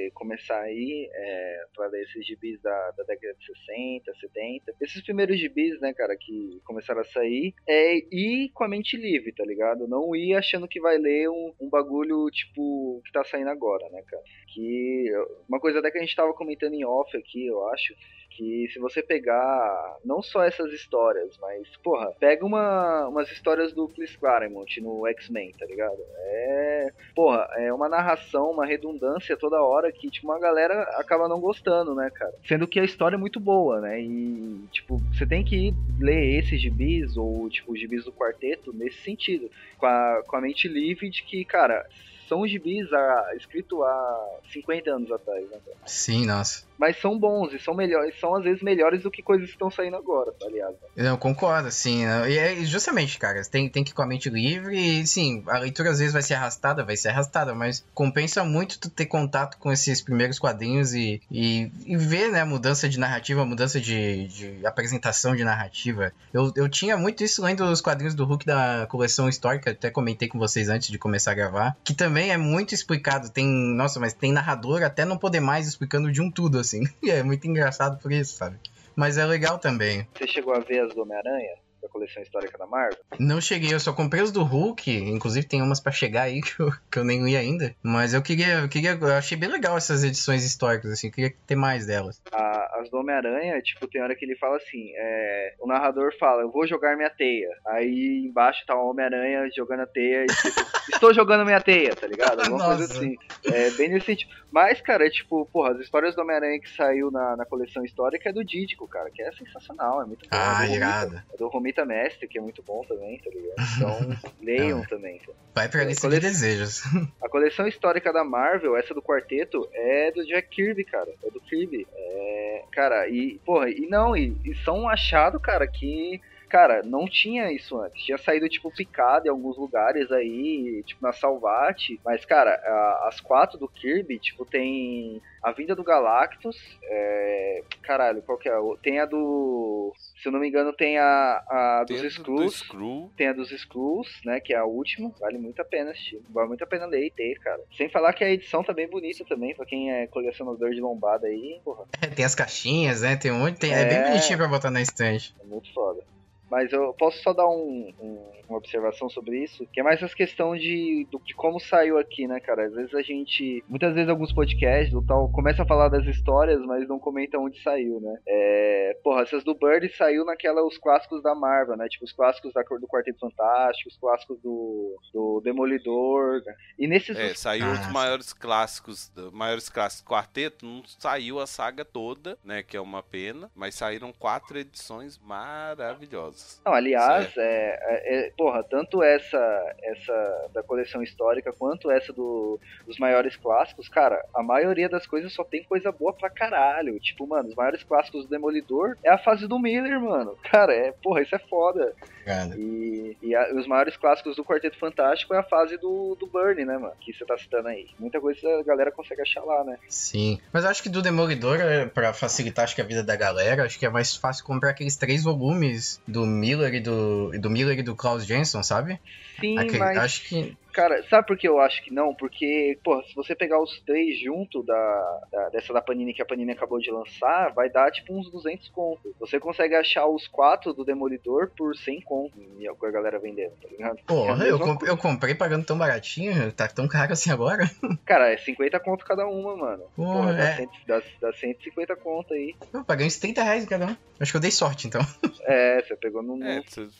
[SPEAKER 5] você começar aí é, pra ler esses gibis da, da década de sessenta, setenta. Esses primeiros gibis, né, cara, que começaram a sair, é ir com a mente livre, tá ligado? Não ir achando que vai ler um, um bagulho, tipo, que tá saindo agora, né, cara? Que uma coisa até que a gente tava comentando em off aqui, eu acho, que se você pegar não só essas histórias, mas, porra, pega uma, umas histórias do Chris Claremont no X-Men, tá ligado? É, porra, é uma narração, uma redundância toda hora que, tipo, uma galera acaba não gostando, né, cara? Sendo que a história é muito boa, né? E, tipo, você tem que ir ler esses gibis, ou, tipo, os gibis do quarteto, nesse sentido, com a, com a mente livre de que, cara, são gibis a, escrito há cinquenta anos atrás, né, cara?
[SPEAKER 4] Sim, nossa.
[SPEAKER 5] Mas são bons e são melhores, são às vezes melhores do que coisas que estão saindo agora, tá ligado?
[SPEAKER 4] Eu concordo, sim. Né? E é justamente, cara, tem, tem que ir com a mente livre e, sim, a leitura às vezes vai ser arrastada, vai ser arrastada, mas compensa muito tu ter contato com esses primeiros quadrinhos e, e, e ver, né, a mudança de narrativa, a mudança de, de apresentação de narrativa. Eu, eu tinha muito isso lendo os quadrinhos do Hulk da coleção histórica, até comentei com vocês antes de começar a gravar, que também é muito explicado, tem, nossa, mas tem narrador até não poder mais explicando de um tudo, assim. E é muito engraçado por isso, sabe? Mas é legal também.
[SPEAKER 5] Você chegou a ver as do Homem-Aranha? Da coleção histórica da Marvel?
[SPEAKER 4] Não cheguei, eu só comprei os do Hulk, inclusive tem umas pra chegar aí que eu, que eu nem li ainda, mas eu queria, eu queria, eu achei bem legal essas edições históricas, assim, eu queria ter mais delas.
[SPEAKER 5] A, as do Homem-Aranha, tipo, tem hora que ele fala assim, é, o narrador fala, eu vou jogar minha teia, aí embaixo tá o Homem-Aranha jogando a teia e tipo, estou jogando minha teia, tá ligado? Alguma coisa assim, é bem nesse sentido. Mas, cara, é tipo, porra, as histórias do Homem-Aranha que saiu na, na coleção histórica é do Dídico, cara, que é sensacional, é muito bom.
[SPEAKER 4] Ah,
[SPEAKER 5] é do
[SPEAKER 4] irado.
[SPEAKER 5] Romita, é do Romita Mestre, que é muito bom também, tá ligado? Então, leiam
[SPEAKER 4] é.
[SPEAKER 5] também.
[SPEAKER 4] Vai pra lista de desejos.
[SPEAKER 5] A coleção histórica da Marvel, essa do quarteto, é do Jack Kirby, cara. É do Kirby. É, cara, e, porra, e não, e, e são um achado, cara, que... Cara, não tinha isso antes. Tinha saído, tipo, picado em alguns lugares aí, tipo, na Salvat. Mas, cara, a, as quatro do Kirby, tipo, tem a Vinda do Galactus. É... Caralho, qual que é? Tem a do... Se eu não me engano, tem a, a dos Skrulls. Do Skrull. Tem a dos Skrulls, né? Que é a última. Vale muito a pena assistir. Vale muito a pena ler e ter, cara. Sem falar que a edição tá bem bonita também, pra quem é colecionador de lombada aí, porra.
[SPEAKER 4] É, tem as caixinhas, né? Tem um, tem, é... é bem bonitinho pra botar na estante.
[SPEAKER 5] É muito foda. Mas eu posso só dar um, um, uma observação sobre isso, que é mais essa questão de, do, de como saiu aqui, né, cara? Às vezes a gente, muitas vezes alguns podcasts ou tal, começam a falar das histórias, mas não comentam onde saiu, né? É, porra, essas do Bird saiu naquela, os clássicos da Marvel, né? Tipo, os clássicos da, do Quarteto Fantástico, os clássicos do, do Demolidor, né? E nesses...
[SPEAKER 3] É, saiu
[SPEAKER 4] ah,
[SPEAKER 3] os maiores clássicos, maiores clássicos quarteto, não saiu a saga toda, né, que é uma pena, mas saíram quatro edições maravilhosas.
[SPEAKER 5] Não, aliás, é, é, é, porra, tanto essa, essa da coleção histórica quanto essa do, dos maiores clássicos, cara, a maioria das coisas só tem coisa boa pra caralho. Tipo, mano, os maiores clássicos do Demolidor é a fase do Miller, mano. Cara, é, porra, isso é foda.
[SPEAKER 4] Cara.
[SPEAKER 5] E, e a, os maiores clássicos do Quarteto Fantástico é a fase do, do Burnie, né, mano? Que você tá citando aí. Muita coisa a galera consegue achar lá, né?
[SPEAKER 4] Sim. Mas eu acho que do Demolidor, pra facilitar acho que a vida da galera, acho que é mais fácil comprar aqueles três volumes do Miller e do, do Miller e do Klaus Jensen, sabe?
[SPEAKER 5] Sim,
[SPEAKER 4] Aquele,
[SPEAKER 5] mas...
[SPEAKER 4] acho que...
[SPEAKER 5] Cara, sabe por que eu acho que não? Porque, pô, se você pegar os três junto da, da, dessa da Panini que a Panini acabou de lançar, vai dar tipo uns duzentos contos. Você consegue achar os quatro do Demolidor por cem contos, com a galera vendendo, tá ligado?
[SPEAKER 4] Porra,
[SPEAKER 5] é
[SPEAKER 4] eu, comp- eu comprei pagando tão baratinho, tá tão caro assim agora?
[SPEAKER 5] Cara, é cinquenta conto cada uma, mano.
[SPEAKER 4] Porra,
[SPEAKER 5] Porra, dá,
[SPEAKER 4] é.
[SPEAKER 5] cento, dá, dá cento e cinquenta conto aí.
[SPEAKER 4] Eu paguei uns trinta reais em cada um. Acho que eu dei sorte, então.
[SPEAKER 5] É, você pegou no...
[SPEAKER 3] É,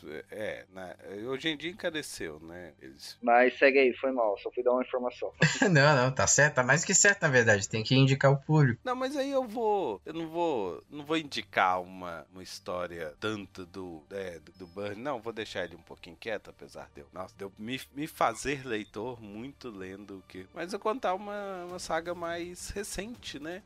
[SPEAKER 3] é né, hoje em dia encareceu, né? Eles...
[SPEAKER 5] Mas segue aí, foi mal, só fui dar uma informação.
[SPEAKER 4] Não, não, tá certo, tá mais que certo, na verdade. Tem que indicar o público.
[SPEAKER 3] Não, mas aí eu vou. Eu não vou. Não vou indicar uma, uma história tanto do, é, do, do Burnie. Não, vou deixar ele um pouquinho quieto, apesar de eu. Nossa, de eu me, me fazer leitor muito lendo o que. Mas eu contar uma, uma saga mais recente, né?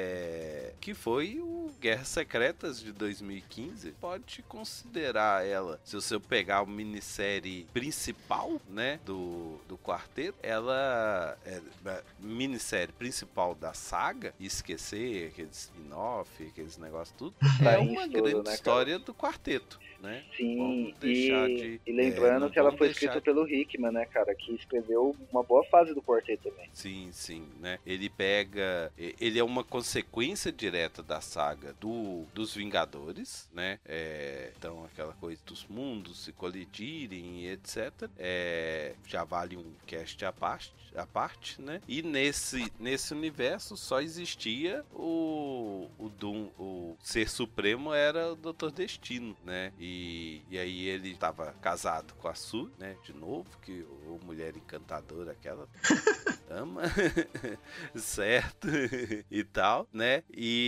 [SPEAKER 3] É, que foi o Guerras Secretas de dois mil e quinze. Pode considerar ela. Se você pegar a minissérie principal, né? Do. do, do quarteto, ela é a minissérie principal da saga, esquecer aqueles spin-off, aqueles negócios tudo, é uma
[SPEAKER 5] tudo,
[SPEAKER 3] grande
[SPEAKER 5] né,
[SPEAKER 3] história do quarteto, né?
[SPEAKER 5] Sim,
[SPEAKER 3] Vamos deixar
[SPEAKER 5] e,
[SPEAKER 3] de-
[SPEAKER 5] e lembrando
[SPEAKER 3] é, não
[SPEAKER 5] que ela
[SPEAKER 3] vamos
[SPEAKER 5] foi
[SPEAKER 3] deixar
[SPEAKER 5] escrita
[SPEAKER 3] de-
[SPEAKER 5] pelo Hickman, né, cara, que escreveu uma boa fase do quarteto também.
[SPEAKER 3] Sim, sim, né? Ele pega... e- Ele é uma consequência direta da saga do, dos Vingadores, né? É, então, aquela coisa dos mundos se colidirem e etcétera. É, já vale um cast à parte, à parte, né? E nesse, nesse universo só existia o, o Doom, o Ser Supremo era o doutor Destino, né? E, e aí ele estava casado com a Sue, né? De novo, que o mulher encantadora aquela ama, certo? E tal, né?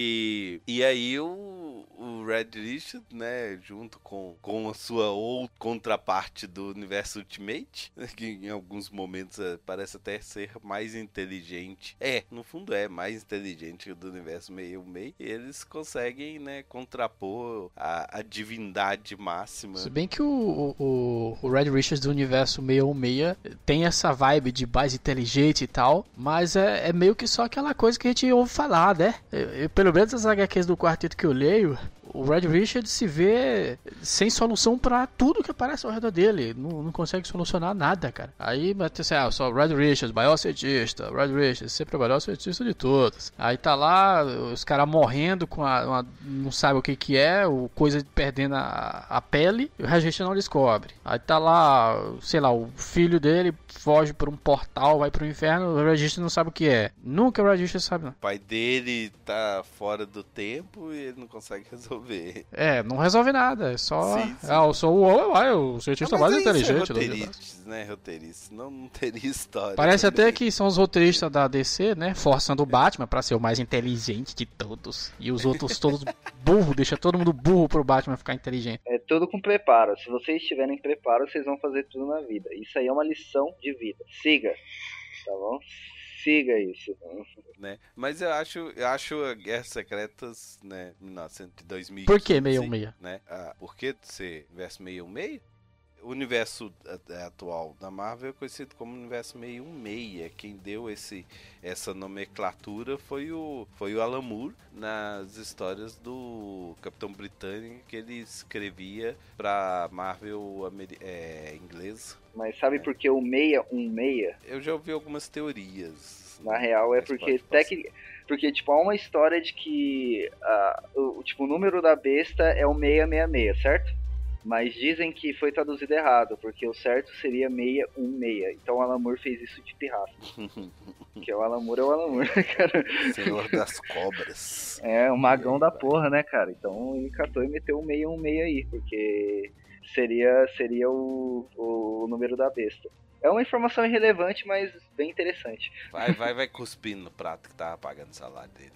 [SPEAKER 3] E, e aí o, o Red Richard, né? Junto com, com a sua ou contraparte do universo Ultimate, que em alguns momentos eh, parece até ser mais inteligente. É, no fundo é mais inteligente do universo seiscentos e sessenta e eles conseguem, né, contrapor a, a divindade máxima.
[SPEAKER 2] Se bem que o, o, o Red Richards do universo seiscentos e sessenta tem essa vibe de mais inteligente e tal, mas é, é meio que só aquela coisa que a gente ouve falar, né? Eu, eu, pelo menos as agá quês do quarteto que eu leio, o Red Richards se vê sem solução pra tudo que aparece ao redor dele. Não, não consegue solucionar nada, cara. Aí, mas assim, ah, só o Red Richards, maior cientista. Red Richards, sempre o melhor cientista de todos. Aí tá lá, os caras morrendo com a, uma, não sabe o que que é, o coisa perdendo a, a pele, e o Red Richards não descobre. Aí tá lá, sei lá, o filho dele foge por um portal, vai pro inferno, o Red Richards não sabe o que é. Nunca o Red Richards sabe, não.
[SPEAKER 3] O pai dele tá fora do tempo e ele não consegue resolver.
[SPEAKER 2] É, não resolve nada, é só...
[SPEAKER 3] Sim, sim.
[SPEAKER 2] Ah, eu sou o, o cientista
[SPEAKER 3] Ah,
[SPEAKER 2] mais
[SPEAKER 3] mas isso
[SPEAKER 2] inteligente
[SPEAKER 3] é
[SPEAKER 2] do universo.
[SPEAKER 3] roteiristas, né? Roteiristas. Não, não teria história.
[SPEAKER 2] Parece até que são os roteiristas da D C, né? Forçando o Batman pra ser o mais inteligente de todos. E os outros todos burros, deixa todo mundo burro pro Batman ficar inteligente.
[SPEAKER 5] É tudo com preparo. Se vocês estiverem preparo, vocês vão fazer tudo na vida. Isso aí é uma lição de vida. Siga, tá bom? Siga isso.
[SPEAKER 3] Né? Mas eu acho, eu acho a Guerras Secretas, né, dois mil e quinze,
[SPEAKER 2] Por que seiscentos e sessenta?
[SPEAKER 3] né? Ah, por que ser universo seiscentos e sessenta? O universo atual da Marvel é conhecido como universo seiscentos e sessenta. Quem deu esse, essa nomenclatura foi o, foi o Alan Moore nas histórias do Capitão Britânico que ele escrevia pra Marvel é, inglesa.
[SPEAKER 5] Mas sabe por que o seiscentos e sessenta?
[SPEAKER 3] Eu já ouvi algumas teorias.
[SPEAKER 5] Na real é
[SPEAKER 3] Mas
[SPEAKER 5] porque
[SPEAKER 3] pode passar.
[SPEAKER 5] tec... porque tipo há uma história de que uh, o tipo o número da besta é o seiscentos e sessenta e seis, certo? Mas dizem que foi traduzido errado, porque o certo seria seiscentos e sessenta. Então o Alan Moore fez isso de pirraça. Porque o Alan Moore é o Alan Moore, né, cara?
[SPEAKER 3] Senhor das Cobras.
[SPEAKER 5] É, o magão da porra, né, cara? Então ele catou e meteu o seiscentos e sessenta aí, porque seria, seria o, o número da besta. É uma informação irrelevante, mas bem interessante.
[SPEAKER 3] Vai, vai, vai cuspindo no prato que tava pagando o salário dele.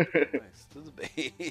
[SPEAKER 3] Mas tudo bem.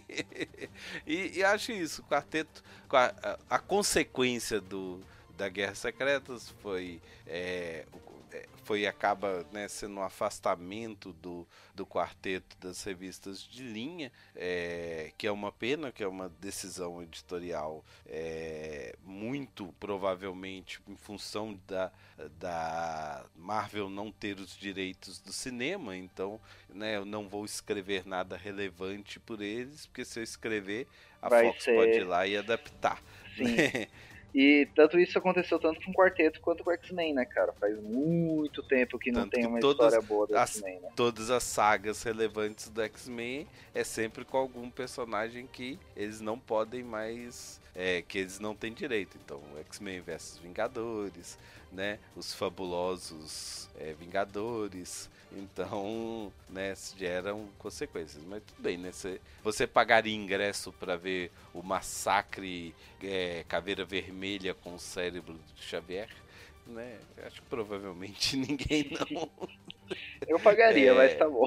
[SPEAKER 3] E, e acho isso, o quarteto, a, a consequência do, da Guerras Secretas foi, é, foi acaba, né, sendo um afastamento do, do quarteto das revistas de linha, é, que é uma pena, que é uma decisão editorial é, muito provavelmente em função da, da Marvel não ter os direitos do cinema, então, né, eu não vou escrever nada relevante por eles, porque se eu escrever, a
[SPEAKER 5] Vai
[SPEAKER 3] Fox
[SPEAKER 5] ser...
[SPEAKER 3] pode ir lá e adaptar.
[SPEAKER 5] Sim.
[SPEAKER 3] Né?
[SPEAKER 5] E tanto isso aconteceu tanto com o Quarteto quanto com o X-Men, né, cara? Faz muito tempo que não
[SPEAKER 3] Tanto
[SPEAKER 5] tem
[SPEAKER 3] que
[SPEAKER 5] uma
[SPEAKER 3] todas
[SPEAKER 5] história boa do
[SPEAKER 3] as-
[SPEAKER 5] X-Men, né?
[SPEAKER 3] Todas as sagas relevantes do X-Men é sempre com algum personagem que eles não podem mais, é, que eles não têm direito. Então, X-Men versus Vingadores, né? Os fabulosos é, Vingadores. Então, né, geram consequências. Mas tudo bem, né? Você, você pagaria ingresso para ver o massacre é, Caveira Vermelha com o cérebro de Xavier? Né? Acho que provavelmente ninguém não.
[SPEAKER 5] Eu pagaria,
[SPEAKER 3] É.
[SPEAKER 5] mas tá bom.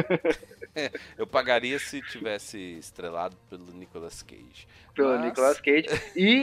[SPEAKER 3] Eu pagaria se tivesse estrelado pelo Nicolas Cage.
[SPEAKER 5] Pelo
[SPEAKER 3] Mas-
[SPEAKER 5] Nicolas Cage. E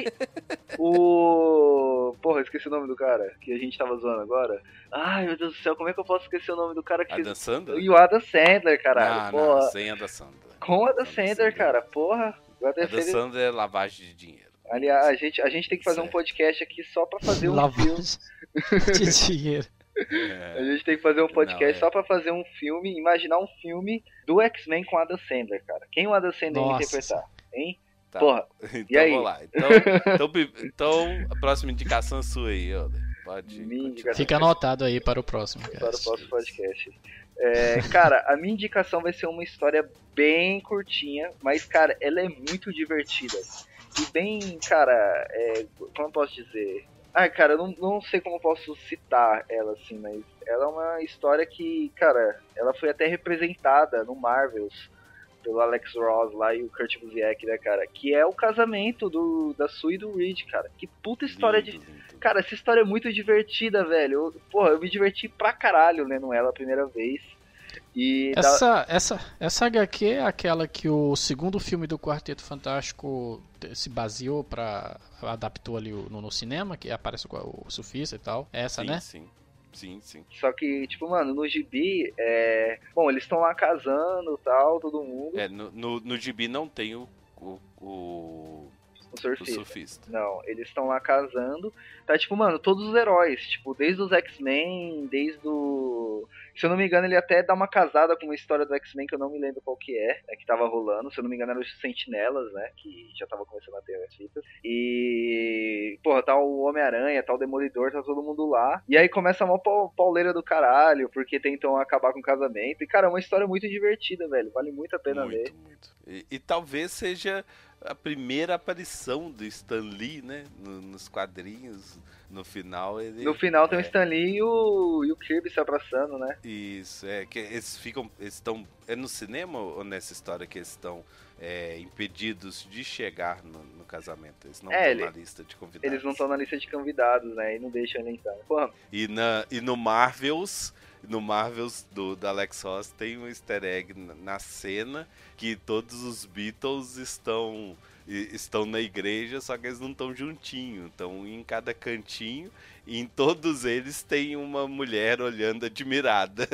[SPEAKER 5] o... Porra, esqueci o nome do cara que a gente tava zoando agora. Ai, meu Deus do céu, como é que eu posso esquecer o nome do cara que
[SPEAKER 3] Adam
[SPEAKER 5] fez...
[SPEAKER 3] Sandler?
[SPEAKER 5] E o Adam Sandler, caralho.
[SPEAKER 3] Não,
[SPEAKER 5] porra.
[SPEAKER 3] não, sem Adam Sandler.
[SPEAKER 5] Com o Adam Sandler, cara. Porra. O Adam
[SPEAKER 3] Adam
[SPEAKER 5] Sandler...
[SPEAKER 3] Sandler é lavagem de dinheiro.
[SPEAKER 5] Aliás, a gente, a gente tem que fazer um
[SPEAKER 3] Certo.
[SPEAKER 5] podcast aqui só pra fazer um filme.
[SPEAKER 2] Lavagem de dinheiro.
[SPEAKER 3] É.
[SPEAKER 5] A gente tem que fazer um podcast
[SPEAKER 3] Não, é.
[SPEAKER 5] só pra fazer um filme, imaginar um filme do X-Men com Adam Sandler, cara. Quem o Adam Sandler ia
[SPEAKER 2] Nossa.
[SPEAKER 5] interpretar? Hein?
[SPEAKER 3] Tá.
[SPEAKER 5] Porra.
[SPEAKER 3] Então
[SPEAKER 5] E aí?
[SPEAKER 3] vamos lá. Então, então, então, a próxima indicação é sua aí, Helder. Pode.
[SPEAKER 5] Minha
[SPEAKER 3] continuar.
[SPEAKER 5] indicação.
[SPEAKER 2] Fica anotado aí para o próximo.
[SPEAKER 5] Para o
[SPEAKER 2] Cast.
[SPEAKER 5] próximo podcast. É, cara, a minha indicação vai ser uma história bem curtinha, mas, cara, ela é muito divertida. E bem, cara, é, como eu posso dizer? Ah, cara, eu não, não sei como eu posso citar ela, assim, mas ela é uma história que, cara, ela foi até representada no Marvels pelo Alex Ross lá e o Kurt Busiek, né, cara? Que é o casamento do, da Sue e do Reed, cara. Que puta história
[SPEAKER 3] Lindo,
[SPEAKER 5] de...
[SPEAKER 3] lindo.
[SPEAKER 5] Cara, essa história é muito divertida, velho. Eu, porra, eu me diverti pra caralho lendo ela a primeira vez. E da-
[SPEAKER 2] Essa, essa, essa H Q é aquela que o segundo filme do Quarteto Fantástico se baseou pra... adaptou ali no, no cinema, que aparece o, o surfista e tal. É essa,
[SPEAKER 3] Sim,
[SPEAKER 2] né?
[SPEAKER 3] sim. Sim, sim.
[SPEAKER 5] Só que, tipo, mano, no gibi, é... Bom, eles estão lá casando e tal, todo mundo.
[SPEAKER 3] É, no, no, no gibi não tem o, o, o,
[SPEAKER 5] O
[SPEAKER 3] o
[SPEAKER 5] surfista.
[SPEAKER 3] surfista.
[SPEAKER 5] Não, eles estão lá casando. Tá, tipo, mano, todos os heróis. Tipo, desde os X-Men, desde o... Se eu não me engano, ele até dá uma casada com uma história do X-Men que eu não me lembro qual que é, né, que tava rolando. Se eu não me engano, eram os Sentinelas, né, que já tava começando a ter as fitas. E... Porra, tá o Homem-Aranha, tá o Demolidor, tá todo mundo lá. E aí começa a mó pau- pauleira do caralho, porque tentam acabar com o casamento. E, cara, é uma história muito divertida, velho. Vale muito a pena
[SPEAKER 3] Muito,
[SPEAKER 5] ler.
[SPEAKER 3] muito. E, e talvez seja a primeira aparição do Stan Lee, né? No- nos quadrinhos. No final ele.
[SPEAKER 5] No final tem o
[SPEAKER 3] é,
[SPEAKER 5] Stan Lee e o, e o Kirby se abraçando, né?
[SPEAKER 3] Isso, é que eles ficam. Eles estão. É no cinema ou nessa história que eles estão é, impedidos de chegar no, no casamento? Eles não
[SPEAKER 5] É,
[SPEAKER 3] estão
[SPEAKER 5] ele-
[SPEAKER 3] na lista de convidados.
[SPEAKER 5] Eles não estão na lista de convidados, né? E não deixam ele entrar. Porra,
[SPEAKER 3] E, na, e no Marvels, no Marvels do, do Alex Ross tem um easter egg na, na cena que todos os Beatles estão, e- estão na igreja, só que eles não estão juntinho, estão em cada cantinho, e em todos eles tem uma mulher olhando admirada.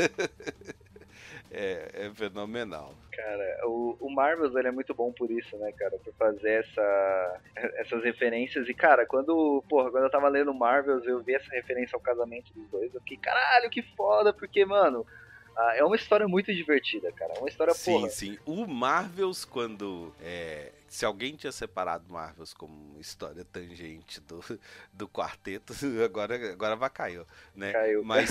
[SPEAKER 3] é, é fenomenal.
[SPEAKER 5] cara, o, o Marvels ele é muito bom por isso, né, cara? Por fazer essa, essas referências. E, cara, quando, porra, quando eu tava lendo Marvels, eu vi essa referência ao casamento dos dois. Eu fiquei, caralho, que foda, porque, mano, ah, é uma história muito divertida, cara. É uma história,
[SPEAKER 3] Sim,
[SPEAKER 5] porra.
[SPEAKER 3] sim. O Marvels, quando. é, se alguém tinha separado Marvels como história tangente do, do quarteto, agora, agora vai cair, né?
[SPEAKER 5] Caiu.
[SPEAKER 3] Mas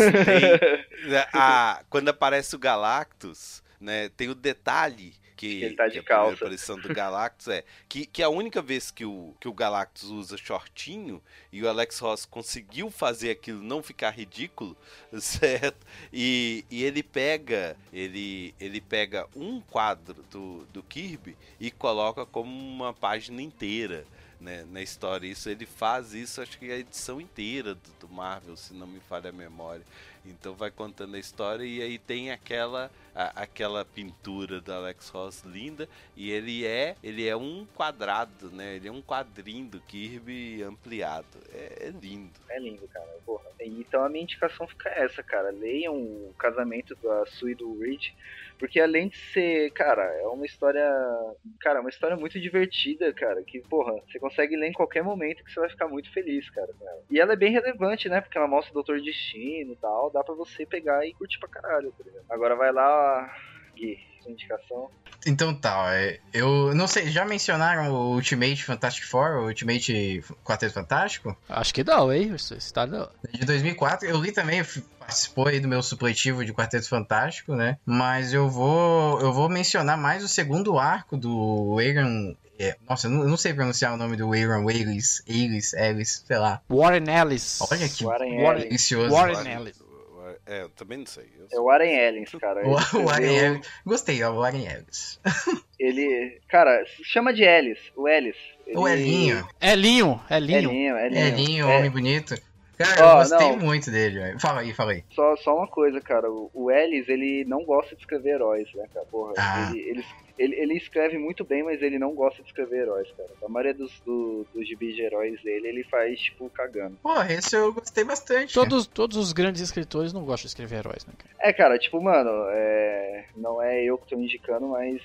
[SPEAKER 3] tem. a, quando aparece o Galactus, né? Tem o detalhe. Que,
[SPEAKER 5] Que ele tá de
[SPEAKER 3] que a primeira
[SPEAKER 5] calça.
[SPEAKER 3] aparição do Galactus é que, que a única vez que o, que o Galactus usa shortinho e o Alex Ross conseguiu fazer aquilo não ficar ridículo, certo? E, e ele pega ele, ele pega um quadro do, do Kirby e coloca como uma página inteira, né, na história. Isso ele faz isso, acho que a edição inteira do, do Marvel, se não me falha a memória. Então vai contando a história e aí tem aquela a, aquela pintura do Alex Ross linda e ele é ele é um quadrado, né? Ele é um quadrinho do Kirby ampliado. É, é lindo.
[SPEAKER 5] É lindo, cara. Porra. Então a minha indicação fica essa, cara. Leiam o casamento da Sue e do Reed, porque além de ser, cara, é uma história, cara, uma história muito divertida, cara, que, porra, você consegue ler em qualquer momento que você vai ficar muito feliz, cara, com ela. E ela é bem relevante, né? Porque ela mostra o Doutor Destino e tal, dá pra você pegar e curtir pra caralho, tá ligado? Agora vai lá, Gui, sua indicação.
[SPEAKER 4] Então tá, é, eu não sei, já mencionaram o Ultimate Fantastic Four, o Ultimate Quarteto Fantástico?
[SPEAKER 2] Acho que não, hein? Você está não.
[SPEAKER 4] De dois mil e quatro, eu li também, f- participou aí do meu supletivo de Quarteto Fantástico, né? Mas eu vou, eu vou mencionar mais o segundo arco do Aaron... é, nossa, eu não, eu não sei pronunciar o nome do Aaron Ellis, Ellis, Ellis, sei lá.
[SPEAKER 2] Warren Ellis.
[SPEAKER 4] Olha que
[SPEAKER 5] Warren
[SPEAKER 2] Warren-
[SPEAKER 5] Ellis.
[SPEAKER 4] delicioso.
[SPEAKER 2] Warren Ellis.
[SPEAKER 3] É, eu também não sei. Eu
[SPEAKER 5] É
[SPEAKER 3] sou-
[SPEAKER 5] o Warren Ellis, cara.
[SPEAKER 4] O,
[SPEAKER 5] Ele
[SPEAKER 4] o
[SPEAKER 5] escreveu-
[SPEAKER 4] Warren Ellis. Gostei, ó, o Warren Ellis.
[SPEAKER 5] Ele, cara, se chama de Ellis, o Ellis. Ele...
[SPEAKER 4] O Elinho.
[SPEAKER 2] Elinho, Elinho.
[SPEAKER 5] Elinho, Elinho.
[SPEAKER 4] Elinho,
[SPEAKER 5] É,
[SPEAKER 4] homem bonito. Cara,
[SPEAKER 5] Ó,
[SPEAKER 4] eu gostei
[SPEAKER 5] não.
[SPEAKER 4] muito dele, velho. Fala aí, fala aí.
[SPEAKER 5] Só, só uma coisa, cara. O, o Ellis, ele não gosta de escrever heróis, né, cara? Porra,
[SPEAKER 4] Ah.
[SPEAKER 5] ele, ele, ele, ele escreve muito bem, mas ele não gosta de escrever heróis, cara. A maioria dos, do, dos gibis de heróis dele, ele faz, tipo, cagando.
[SPEAKER 4] Porra, esse eu gostei bastante.
[SPEAKER 2] Todos, todos os grandes escritores não gostam de escrever heróis, né, cara?
[SPEAKER 5] É, cara, tipo, mano, é, não é eu que tô indicando, mas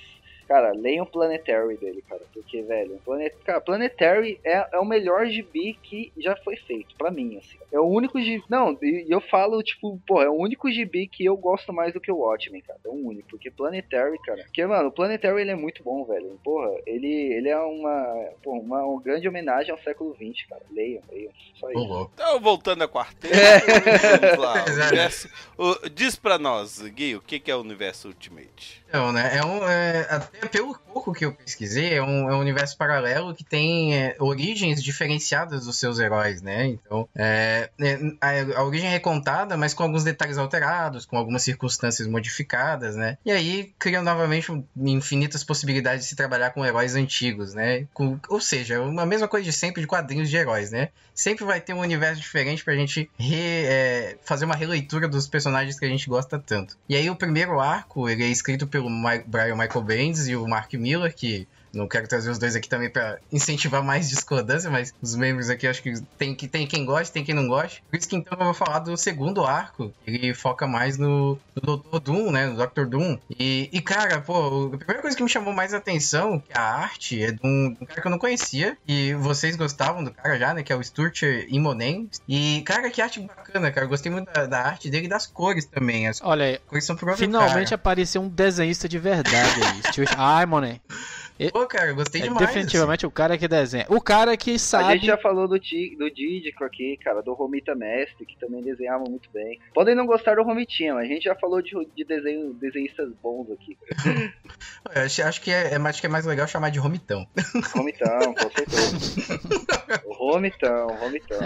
[SPEAKER 5] cara, leiam o Planetary dele, cara. Porque, velho, Planet... cara, Planetary é, é o melhor gibi que já foi feito, pra mim, assim. É o único gibi... Não, e eu falo, tipo, pô, é o único gibi que eu gosto mais do que o Watchmen, cara. É o único. Porque Planetary, cara... Porque, mano, o Planetary, ele é muito bom, velho. Porra, ele, ele é uma, porra, uma, uma grande homenagem ao século vinte, cara. Leiam, leiam. Só isso.
[SPEAKER 4] Uhum.
[SPEAKER 3] Então, voltando a quarteto,
[SPEAKER 5] É.
[SPEAKER 3] vamos lá. O universo, o, diz pra nós, Gui, o que, que é o universo Ultimate?
[SPEAKER 4] Então, né, é um, é, até pelo pouco que eu pesquisei, é um, é um universo paralelo que tem é, origens diferenciadas dos seus heróis, né? Então, é, é, a, a origem é recontada, mas com alguns detalhes alterados, com algumas circunstâncias modificadas, né? E aí criam novamente infinitas possibilidades de se trabalhar com heróis antigos, né? Com, ou seja, a mesma coisa de sempre de quadrinhos de heróis, né? Sempre vai ter um universo diferente pra gente re, é, fazer uma releitura dos personagens que a gente gosta tanto. E aí o primeiro arco, ele é escrito pelo My, Brian Michael Bendis e o Mark Miller, que não quero trazer os dois aqui também pra incentivar mais discordância, mas os membros aqui acho que tem, que tem quem gosta, tem quem não gosta. Por isso que então eu vou falar do segundo arco. Ele foca mais no, no doutor Doom, né? No doutor Doom. E, e, cara, pô, a primeira coisa que me chamou mais atenção, que a arte é de um, de um cara que eu não conhecia. E vocês gostavam do cara já, né? Que é o Stuart Immonen. E, cara, que arte bacana, cara. Eu gostei muito da, da arte dele e das cores também. As
[SPEAKER 2] Olha aí,
[SPEAKER 4] cores são próprias,
[SPEAKER 2] finalmente
[SPEAKER 4] cara.
[SPEAKER 2] apareceu um desenhista de verdade aí. Stuart Immonen.
[SPEAKER 4] Pô, cara, eu gostei
[SPEAKER 2] É
[SPEAKER 4] demais.
[SPEAKER 2] definitivamente o cara que desenha. O cara que
[SPEAKER 5] A
[SPEAKER 2] sabe.
[SPEAKER 5] gente já falou do, Ti- do Dídico aqui, cara, do Romita Mestre, que também desenhava muito bem. Podem não gostar do Romitinha, mas a gente já falou de, de desenho, desenhistas bons aqui.
[SPEAKER 4] Eu acho, acho, que é, acho que é mais legal chamar de Romitão.
[SPEAKER 5] Romitão, com certeza. Romitão, Romitão.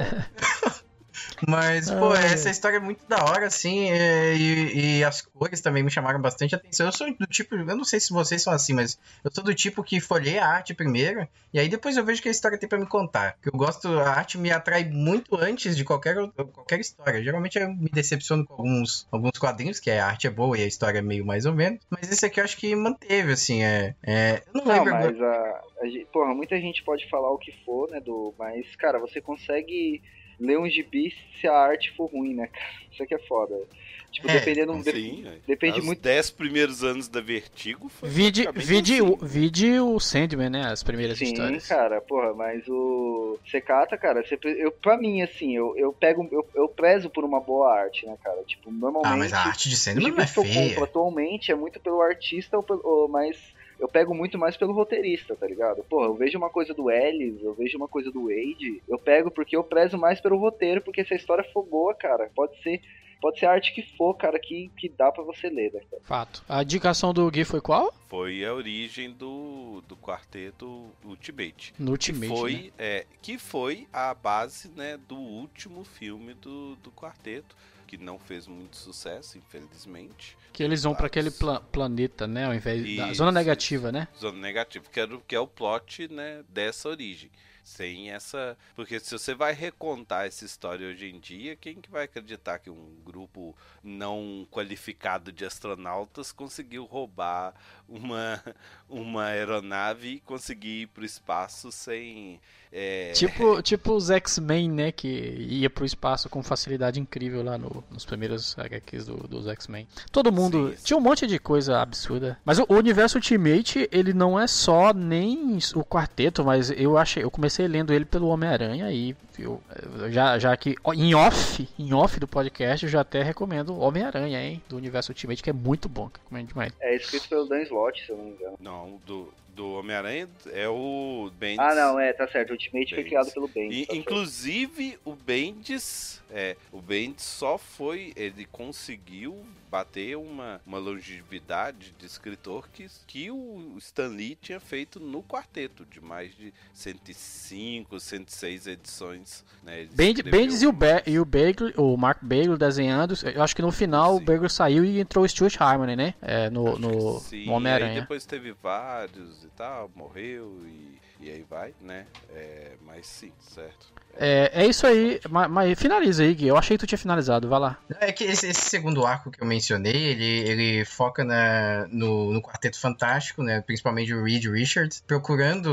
[SPEAKER 4] Mas, pô,
[SPEAKER 2] Ai.
[SPEAKER 4] essa história é muito da hora, assim, é, e, e as cores também me chamaram bastante atenção. Eu sou do tipo, eu não sei se vocês são assim, mas eu sou do tipo que folheia a arte primeiro, e aí depois eu vejo o que a história tem pra me contar. Porque eu gosto, a arte me atrai muito antes de qualquer, qualquer história. Geralmente eu me decepciono com alguns, alguns quadrinhos, que a arte é boa e a história é meio mais ou menos, mas esse aqui eu acho que manteve, assim, é... é eu não
[SPEAKER 5] Não,
[SPEAKER 4] lembro agora.
[SPEAKER 5] mas a, a gente, porra, muita gente pode falar o que for, né, do, mas, cara, você consegue ler um gibi se a arte for ruim, né, cara? Isso aqui é foda. Tipo,
[SPEAKER 4] É,
[SPEAKER 5] dependendo... de-
[SPEAKER 3] Sim,
[SPEAKER 5] depende
[SPEAKER 3] os
[SPEAKER 5] muito...
[SPEAKER 3] dez primeiros anos da Vertigo foi
[SPEAKER 2] Vide,
[SPEAKER 3] praticamente
[SPEAKER 2] vide,
[SPEAKER 3] assim.
[SPEAKER 2] o, vide o Sandman, né? As primeiras
[SPEAKER 5] Sim,
[SPEAKER 2] histórias.
[SPEAKER 5] cara, porra, mas o Secata, cara, você, eu, pra mim, assim, eu, eu pego, eu, eu prezo por uma boa arte, né, cara? Tipo, normalmente...
[SPEAKER 4] Ah, mas a arte de
[SPEAKER 5] os
[SPEAKER 4] Sandman não é
[SPEAKER 5] gibis que eu compro
[SPEAKER 4] feia.
[SPEAKER 5] atualmente é muito pelo artista, ou pelo, ou, mas eu pego muito mais pelo roteirista, tá ligado? Porra, eu vejo uma coisa do Ellis, eu vejo uma coisa do Wade, eu pego porque eu prezo mais pelo roteiro, porque se a história for boa, cara, pode ser... Pode ser a arte que for, cara, que, que dá pra você ler, né, cara?
[SPEAKER 2] Fato. A indicação do Gui foi qual?
[SPEAKER 3] Foi a origem do, do quarteto Ultimate.
[SPEAKER 2] No Ultimate,
[SPEAKER 3] que foi,
[SPEAKER 2] né?
[SPEAKER 3] é, que foi a base, né, do último filme do, do quarteto, que não fez muito sucesso, infelizmente.
[SPEAKER 2] Que eles vão pra
[SPEAKER 3] Vários-
[SPEAKER 2] aquele pla- planeta, né? Ao invés da
[SPEAKER 3] Isso,
[SPEAKER 2] zona negativa, né?
[SPEAKER 3] Zona negativa, que, era, o- que é o plot, né, dessa origem. Sem essa... Porque se você vai recontar essa história hoje em dia, quem que vai acreditar que um grupo não qualificado de astronautas conseguiu roubar uma, uma aeronave e conseguir ir pro espaço sem... é,
[SPEAKER 2] Tipo, tipo os X-Men, né? Que ia pro espaço com facilidade incrível lá no- nos primeiros H Qs do- dos X-Men. Todo mundo...
[SPEAKER 3] Sim, sim.
[SPEAKER 2] Tinha um monte de coisa absurda. Mas o, o universo Ultimate, ele não é só nem o quarteto, mas eu achei... Eu comecei lendo ele pelo Homem-Aranha e eu, eu já, já que ó, em off, em off do podcast, eu já até recomendo Homem-Aranha, hein? Do universo Ultimate, que é muito bom. Que recomendo demais.
[SPEAKER 5] É escrito pelo Dan Slott, se eu não me engano.
[SPEAKER 3] Não, do, do Homem-Aranha é o Bendis.
[SPEAKER 5] Ah, não, é, tá certo. O Ultimate foi
[SPEAKER 3] Bendis.
[SPEAKER 5] criado pelo Bendis.
[SPEAKER 3] E,
[SPEAKER 5] tá certo.
[SPEAKER 3] inclusive o Bendis, é, o Bendis só foi, ele conseguiu bater uma, uma longevidade de escritor que, que o Stan Lee tinha feito no quarteto, de mais de cento e cinco, cento e seis edições. Né? Ele
[SPEAKER 2] Bend-
[SPEAKER 3] escreveu
[SPEAKER 2] Bendis e o, Be
[SPEAKER 3] mais.
[SPEAKER 2] e o Bagel, o Mark Bagel desenhando. Eu acho que no final
[SPEAKER 3] Sim.
[SPEAKER 2] o Bagel saiu e entrou o Stuart Harmony, né? É, no, no,
[SPEAKER 3] Sim,
[SPEAKER 2] no
[SPEAKER 3] aí
[SPEAKER 2] Homem-Aranha.
[SPEAKER 3] depois teve vários e tal, morreu e, e aí vai, né? É, mas sim, certo.
[SPEAKER 2] É, é isso aí, mas, mas finaliza aí, Gui. Eu achei que tu tinha finalizado, vai lá.
[SPEAKER 4] É que esse, esse segundo arco que eu mencionei, ele, ele foca na, no, no Quarteto Fantástico, né? Principalmente o Reed Richards, procurando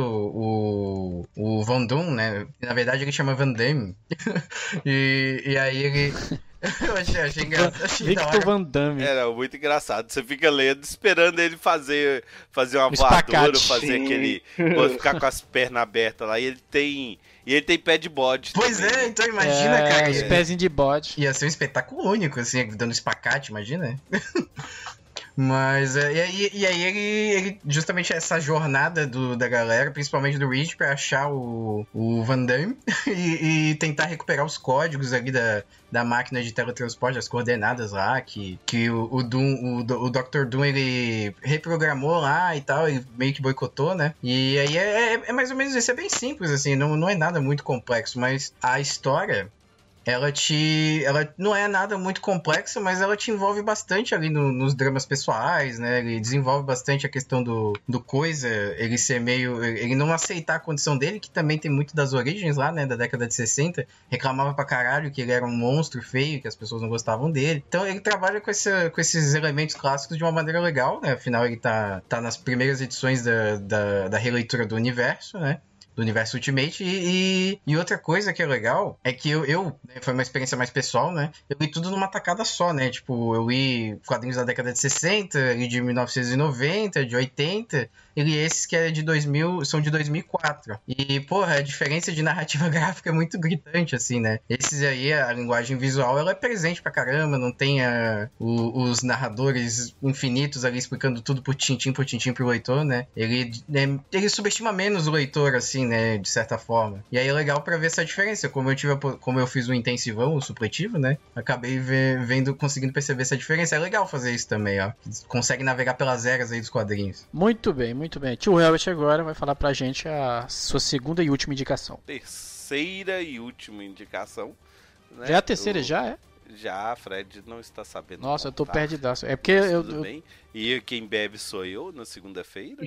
[SPEAKER 4] o, o Von Doom, né? Na verdade ele chama Van Damme. e, e aí ele... Eu achei, achei engraçado. Achei da
[SPEAKER 2] Victor
[SPEAKER 4] hora.
[SPEAKER 2] Van Damme.
[SPEAKER 3] Era muito engraçado. Você fica lendo, esperando ele fazer, fazer uma
[SPEAKER 2] Um
[SPEAKER 3] voadora,
[SPEAKER 2] espacate.
[SPEAKER 3] fazer
[SPEAKER 5] Sim.
[SPEAKER 3] aquele. Ficar com as pernas abertas lá. E ele tem. E ele tem pé de bode.
[SPEAKER 4] Pois
[SPEAKER 3] também,
[SPEAKER 4] é,
[SPEAKER 3] né?
[SPEAKER 4] então imagina,
[SPEAKER 2] é,
[SPEAKER 4] cara.
[SPEAKER 2] Os
[SPEAKER 4] Ia,
[SPEAKER 2] pezinhos de bode.
[SPEAKER 4] ia ser um espetáculo único, assim, dando espacate, imagina. Mas, é, e aí, e aí ele, ele, justamente essa jornada do, da galera, principalmente do Reach, pra achar o, o Van Damme e, e tentar recuperar os códigos ali da, da máquina de teletransporte, as coordenadas lá, que, que o, o, Doom, o, o doutor Doom, ele reprogramou lá e tal, ele meio que boicotou, né? E aí é, é, é mais ou menos isso, é bem simples, assim, não, não é nada muito complexo, mas a história... Ela te. Ela não é nada muito complexa, mas ela te envolve bastante ali no, nos dramas pessoais, né? Ele desenvolve bastante a questão do, do coisa, ele ser meio. Ele não aceitar a condição dele, que também tem muito das origens lá, né? Da década de sessenta. Reclamava pra caralho que ele era um monstro feio, que as pessoas não gostavam dele. Então ele trabalha com, essa, com esses elementos clássicos de uma maneira legal, né? Afinal, ele tá, tá nas primeiras edições da, da, da releitura do universo, né? Do universo Ultimate, e, e, e outra coisa que é legal é que eu, eu né, foi uma experiência mais pessoal, né, eu li tudo numa tacada só, né, tipo, eu li quadrinhos da década de sessenta, li de mil novecentos e noventa, de oitenta, e li esses que é de dois mil, são de dois mil e quatro, e, porra, a diferença de narrativa gráfica é muito gritante, assim, né, esses aí, a linguagem visual, ela é presente pra caramba, não tem a, o, os narradores infinitos ali explicando tudo por tintim por tintim pro leitor, né, ele, né, ele subestima menos o leitor, assim, né, de certa forma. E aí é legal pra ver essa diferença. Como eu tive, a, como eu fiz o intensivão, o supletivo, né, acabei ve- vendo, conseguindo perceber essa diferença. É legal fazer isso também, ó. Consegue navegar pelas eras aí dos quadrinhos.
[SPEAKER 2] Muito bem, muito bem. Tio Helvet agora vai falar pra gente a sua segunda e última indicação.
[SPEAKER 3] Terceira e última indicação. Né?
[SPEAKER 2] Já é a terceira,
[SPEAKER 3] O-
[SPEAKER 2] já é?
[SPEAKER 3] Já, Fred não está sabendo.
[SPEAKER 2] Nossa, eu tô
[SPEAKER 3] contar.
[SPEAKER 2] perdidaço. É porque
[SPEAKER 3] Mas
[SPEAKER 2] eu...
[SPEAKER 3] tudo
[SPEAKER 2] eu-
[SPEAKER 3] bem. E quem bebe sou eu na segunda-feira.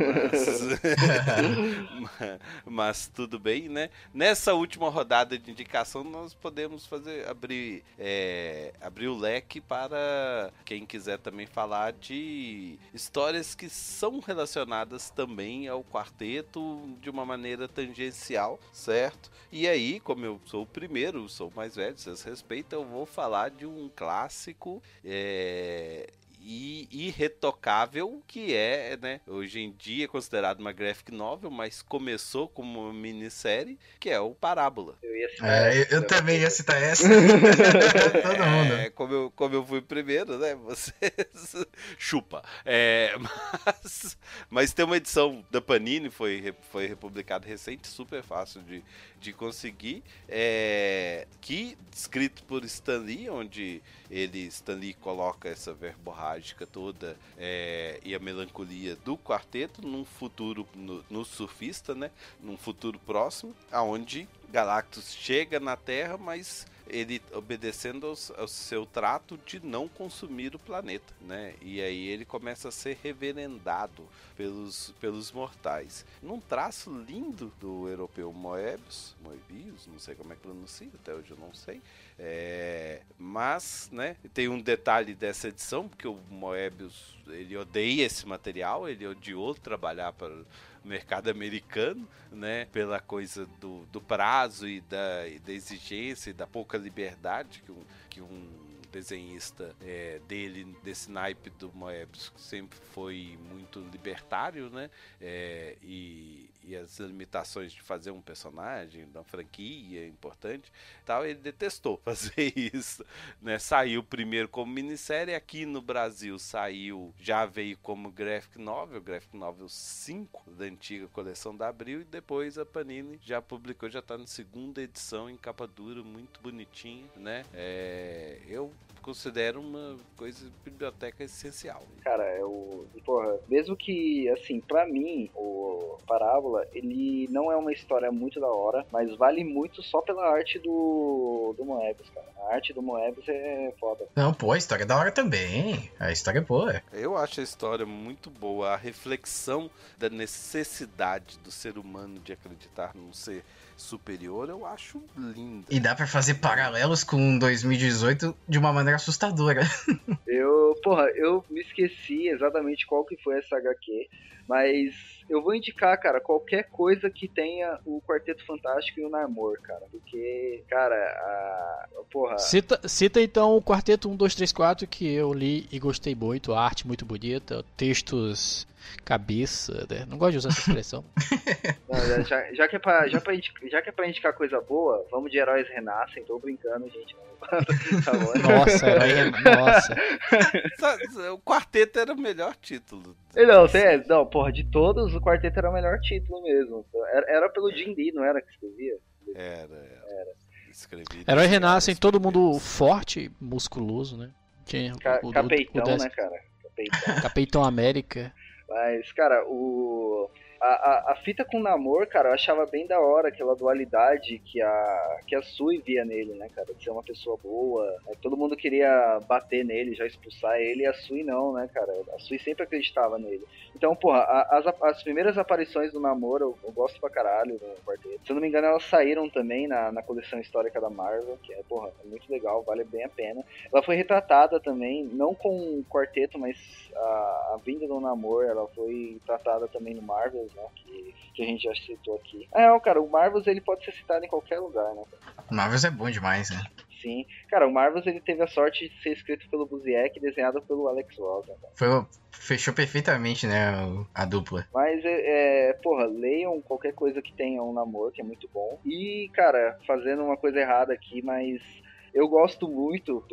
[SPEAKER 3] Mas... mas tudo bem, né? Nessa última rodada de indicação, nós podemos fazer abrir, é, abrir o leque para quem quiser também falar de histórias que são relacionadas também ao quarteto de uma maneira tangencial, certo? E aí, como eu sou o primeiro, sou o mais velho, vocês respeitam, eu vou falar de um clássico é, e irretocável, que é, né, hoje em dia considerado uma graphic novel, mas começou como uma minissérie, que é o Parábola.
[SPEAKER 5] Eu ia citar
[SPEAKER 4] É, eu,
[SPEAKER 5] essa,
[SPEAKER 4] eu
[SPEAKER 5] né?
[SPEAKER 4] também ia citar essa. Todo mundo.
[SPEAKER 3] É, como eu, como eu fui primeiro, né? Vocês chupa. É, mas, mas tem uma edição da Panini, foi, re- foi republicada recente, super fácil de, de conseguir, é, que escrito por Stan Lee, onde ele, Stan Lee, coloca essa verborrágica toda é, e a melancolia do quarteto num futuro, no, no surfista, né? Num futuro próximo, aonde Galactus chega na Terra, mas ele obedecendo ao, ao seu trato de não consumir o planeta, né? E aí ele começa a ser reverendado pelos, pelos mortais. Num traço lindo do europeu Moebius, Moebius, não sei como é que pronuncia, até hoje eu não sei. É, mas, né, tem um detalhe dessa edição, porque o Moebius, ele odeia esse material, ele odiou trabalhar para o mercado americano, né, pela coisa do, do prazo e da, e da exigência e da pouca liberdade que um, que um desenhista é, dele, desse naipe do Moebius, que sempre foi muito libertário, né, é, e, e as limitações de fazer um personagem da franquia importante, tal, ele detestou fazer isso, né? Saiu primeiro como minissérie, aqui no Brasil saiu, já veio como graphic novel, graphic novel cinco da antiga coleção da Abril, e depois a Panini já publicou, já tá na segunda edição em capa dura, muito bonitinha, né? É, eu considero uma coisa, biblioteca essencial.
[SPEAKER 5] Cara, é o... Porra, mesmo que, assim, pra mim, o Parábola, ele não é uma história muito da hora, mas vale muito só pela arte do, do Moebius, cara. A arte do Moebius é foda.
[SPEAKER 4] Não, pô, a história é da hora também. A história é boa.
[SPEAKER 3] Eu acho a história muito boa, a reflexão da necessidade do ser humano de acreditar num ser superior, eu acho linda.
[SPEAKER 4] E dá pra fazer paralelos com dois mil e dezoito de uma maneira assustadora.
[SPEAKER 5] Eu, porra, eu me esqueci exatamente qual que foi essa agá quê, Mas eu vou indicar, cara, qualquer coisa que tenha o Quarteto Fantástico e o Namor, cara. Porque, cara, a... porra...
[SPEAKER 2] Cita, cita então o Quarteto um, dois, três, quatro, que eu li e gostei muito. A arte muito bonita, textos... cabeça, né? Não gosto de usar essa expressão.
[SPEAKER 5] Não, já, já, que é pra, já, pra indicar, já que é pra indicar coisa boa, vamos de Heróis Renascem. Tô brincando, gente. Tá bom,
[SPEAKER 2] nossa, herói Renascem.
[SPEAKER 3] Nossa. O Quarteto era o melhor título.
[SPEAKER 5] Não, você, não, porra, de todos, o Quarteto era o melhor título mesmo. Era, era pelo Jim Lee, não era que escrevia?
[SPEAKER 3] Era, era.
[SPEAKER 5] era.
[SPEAKER 3] Escrevi.
[SPEAKER 2] Herói Renascem, todo mundo forte, musculoso, né? Tinha
[SPEAKER 5] Ca
[SPEAKER 2] o, o,
[SPEAKER 5] Capeitão,
[SPEAKER 2] o, o
[SPEAKER 5] né, cara? Capeitão.
[SPEAKER 2] Capitão América.
[SPEAKER 5] Mas, cara, o... A, a, a fita com o Namor, cara, eu achava bem da hora aquela dualidade que a, que a Sui via nele, né, cara? De ser uma pessoa boa. Né? Todo mundo queria bater nele, já expulsar ele, e a Sui não, né, cara? A Sui sempre acreditava nele. Então, porra, a, as, as primeiras aparições do Namor eu, eu gosto pra caralho do Quarteto. Se eu não me engano, elas saíram também na, na coleção histórica da Marvel, que é, porra, é muito legal, vale bem a pena. Ela foi retratada também, não com o Quarteto, mas a, a vinda do Namor, ela foi tratada também no Marvel, né, que, que a gente já citou aqui. É, cara, o Marvels ele pode ser citado em qualquer lugar, né?
[SPEAKER 4] O Marvels é bom demais, né?
[SPEAKER 5] Sim. Cara, o Marvels ele teve a sorte de ser escrito pelo Busiek e desenhado pelo Alex Ross, né, cara?
[SPEAKER 4] Foi, fechou perfeitamente, né, a dupla.
[SPEAKER 5] Mas, é, é, porra, leiam qualquer coisa que tenha um namoro, que é muito bom. E, cara, fazendo uma coisa errada aqui, mas... eu gosto muito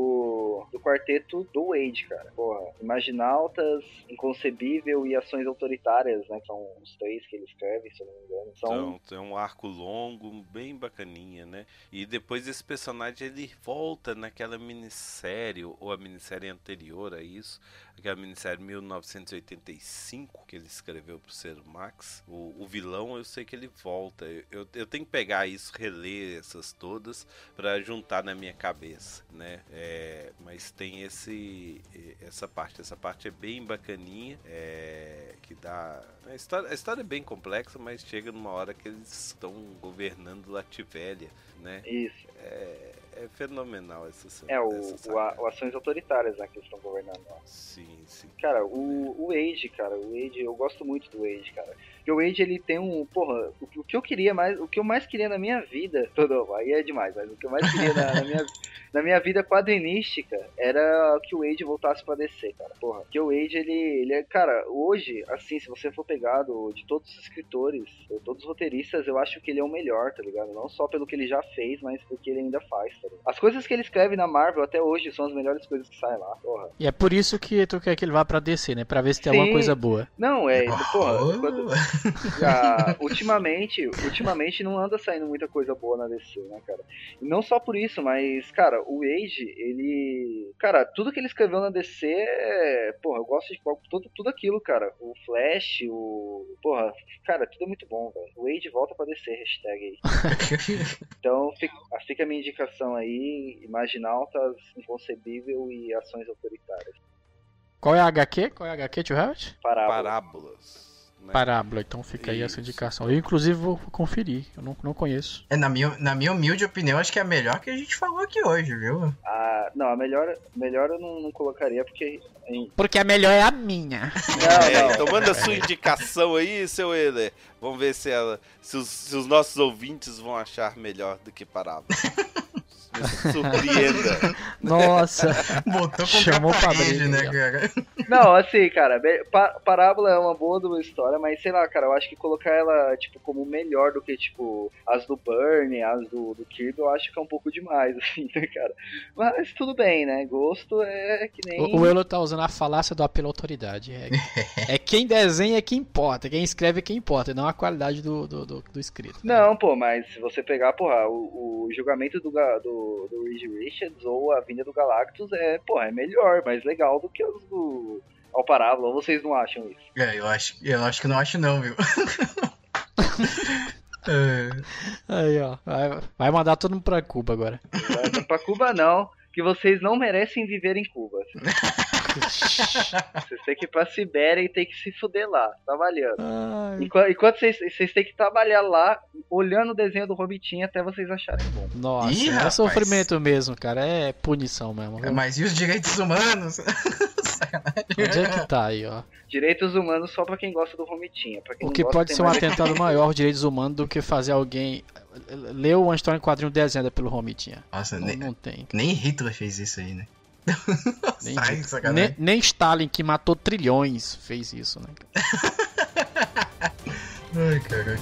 [SPEAKER 5] do, do quarteto do Wade, cara. Porra, Imaginautas, Inconcebível e Ações Autoritárias, né? Que são os três que ele escreve, se eu não me engano. São...
[SPEAKER 3] Então, tem um arco longo, bem bacaninha, né? E depois esse personagem, ele volta naquela minissérie, ou a minissérie anterior a isso, aquela minissérie mil novecentos e oitenta e cinco, que ele escreveu pro Ser Max. O, o vilão, eu sei que ele volta. Eu, eu, eu tenho que pegar isso, reler essas todas, pra juntar na minha cabeça, né? É, mas tem esse essa parte, essa parte é bem bacaninha, é, que dá a história, a história é bem complexa, mas chega numa hora que eles estão governando Lativélia, né?
[SPEAKER 5] Isso.
[SPEAKER 3] É, é fenomenal essa cena.
[SPEAKER 5] É, o, o, a, o Ações Autoritárias, né, que eles estão governando lá.
[SPEAKER 3] Sim, sim.
[SPEAKER 5] Cara, o, o Wade, cara, o Wade, eu gosto muito do Wade, cara. Porque o Wade, ele tem um, porra, o, o que eu queria mais, o que eu mais queria na minha vida, todo, aí é demais, mas o que eu mais queria na, na, minha, na minha vida quadrinística era que o Wade voltasse pra D C, cara, porra. Porque o Wade, ele, ele é, cara, hoje, assim, se você for pegar do, de todos os escritores, de todos os roteiristas, eu acho que ele é o melhor, tá ligado? Não só pelo que ele já fez, mas pelo que ele ainda faz, tá ligado? As coisas que ele escreve na Marvel até hoje são as melhores coisas que saem lá, porra.
[SPEAKER 2] E é por isso que tu quer que ele vá pra D C, né? Pra ver se tem
[SPEAKER 5] Sim.
[SPEAKER 2] alguma coisa boa.
[SPEAKER 5] Não, é, porra,
[SPEAKER 4] Oh.
[SPEAKER 5] quando, já, ultimamente, ultimamente não anda saindo muita coisa boa na D C, né, cara? E não só por isso, mas, cara, o Wade, ele... Cara, tudo que ele escreveu na D C, é, porra, eu gosto de tudo, tudo aquilo, cara. O Flash, o... Porra, cara, tudo é muito bom, velho. O Wade volta pra D C, hashtag aí. Então, fica, fica a minha indicação aí, Imaginautas, Inconcebível e Ações Autoritárias.
[SPEAKER 2] Qual é a H Q? Qual é a H Q, Tio Herbert?
[SPEAKER 5] Parábola.
[SPEAKER 3] Parábolas. Né?
[SPEAKER 2] Parábola, então fica aí essa
[SPEAKER 3] Isso.
[SPEAKER 2] indicação. Eu, inclusive, vou conferir, eu não, não conheço.
[SPEAKER 4] É, na minha, na minha humilde opinião, acho que é a melhor que a gente falou aqui hoje, viu?
[SPEAKER 5] Ah, não, a melhor, melhor eu não, não colocaria, porque... Em...
[SPEAKER 2] Porque a melhor é a minha.
[SPEAKER 5] Não,
[SPEAKER 3] É,
[SPEAKER 5] não.
[SPEAKER 3] então manda a sua indicação aí, seu Euler. Vamos ver se, ela, se, os, se os nossos ouvintes vão achar melhor do que Parábola. Me surpreenda.
[SPEAKER 2] Nossa.
[SPEAKER 4] Botou com
[SPEAKER 2] Chamou
[SPEAKER 4] capa
[SPEAKER 2] pra
[SPEAKER 4] rede,
[SPEAKER 2] briga,
[SPEAKER 4] né,
[SPEAKER 2] ó.
[SPEAKER 4] cara?
[SPEAKER 5] Não, assim, cara, pa Parábola é uma boa de uma história, mas sei lá, cara, eu acho que colocar ela, tipo, como melhor do que, tipo, as do Burn, as do, do Kirby, eu acho que é um pouco demais, assim, né, cara? Mas tudo bem, né? Gosto é que nem...
[SPEAKER 2] O, o Euler tá usando a falácia do apelo à autoridade. É, é quem desenha é que importa, quem escreve é que importa, não a qualidade do, do, do, do escrito.
[SPEAKER 5] Não, pô, mas se você pegar, porra, o, o julgamento do, do, do Reed Richards ou a vinda do Galactus é, porra, é melhor, mais legal do que os do Ao Parábola, ou vocês não acham isso?
[SPEAKER 4] É, eu acho, eu acho que não acho não, viu? É.
[SPEAKER 2] Aí, ó. Vai, vai mandar todo mundo pra Cuba agora.
[SPEAKER 5] Não é pra Cuba não, que vocês não merecem viver em Cuba. Vocês têm que ir pra Sibéria e tem que se fuder lá, trabalhando.
[SPEAKER 2] Ai,
[SPEAKER 5] Enquanto, enquanto vocês, vocês têm que trabalhar lá, olhando o desenho do Robitinho até vocês acharem bom.
[SPEAKER 2] nossa,
[SPEAKER 4] Ih,
[SPEAKER 2] não é
[SPEAKER 4] rapaz.
[SPEAKER 2] sofrimento mesmo, cara. É punição mesmo. viu?
[SPEAKER 4] Mas e os direitos humanos?
[SPEAKER 2] Onde é que tá aí, ó?
[SPEAKER 5] Direitos humanos só pra quem gosta do Romitinha. Pra quem
[SPEAKER 2] O que
[SPEAKER 5] não gosta,
[SPEAKER 2] pode
[SPEAKER 5] tem
[SPEAKER 2] ser um
[SPEAKER 5] mais-
[SPEAKER 2] atentado maior de direitos humanos do que fazer alguém ler uma história em quadrinho desenhada pelo Romitinha.
[SPEAKER 4] Nossa,
[SPEAKER 2] Não,
[SPEAKER 4] nem,
[SPEAKER 2] não tem.
[SPEAKER 4] nem Hitler fez isso aí, né?
[SPEAKER 2] Nem,
[SPEAKER 4] Sai,
[SPEAKER 2] nem,
[SPEAKER 4] sacanagem.
[SPEAKER 2] nem Stalin, que matou trilhões, fez isso, né?
[SPEAKER 4] Ai, caralho.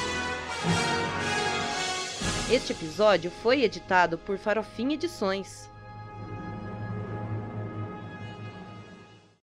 [SPEAKER 9] Este episódio foi editado por Farofinha Edições.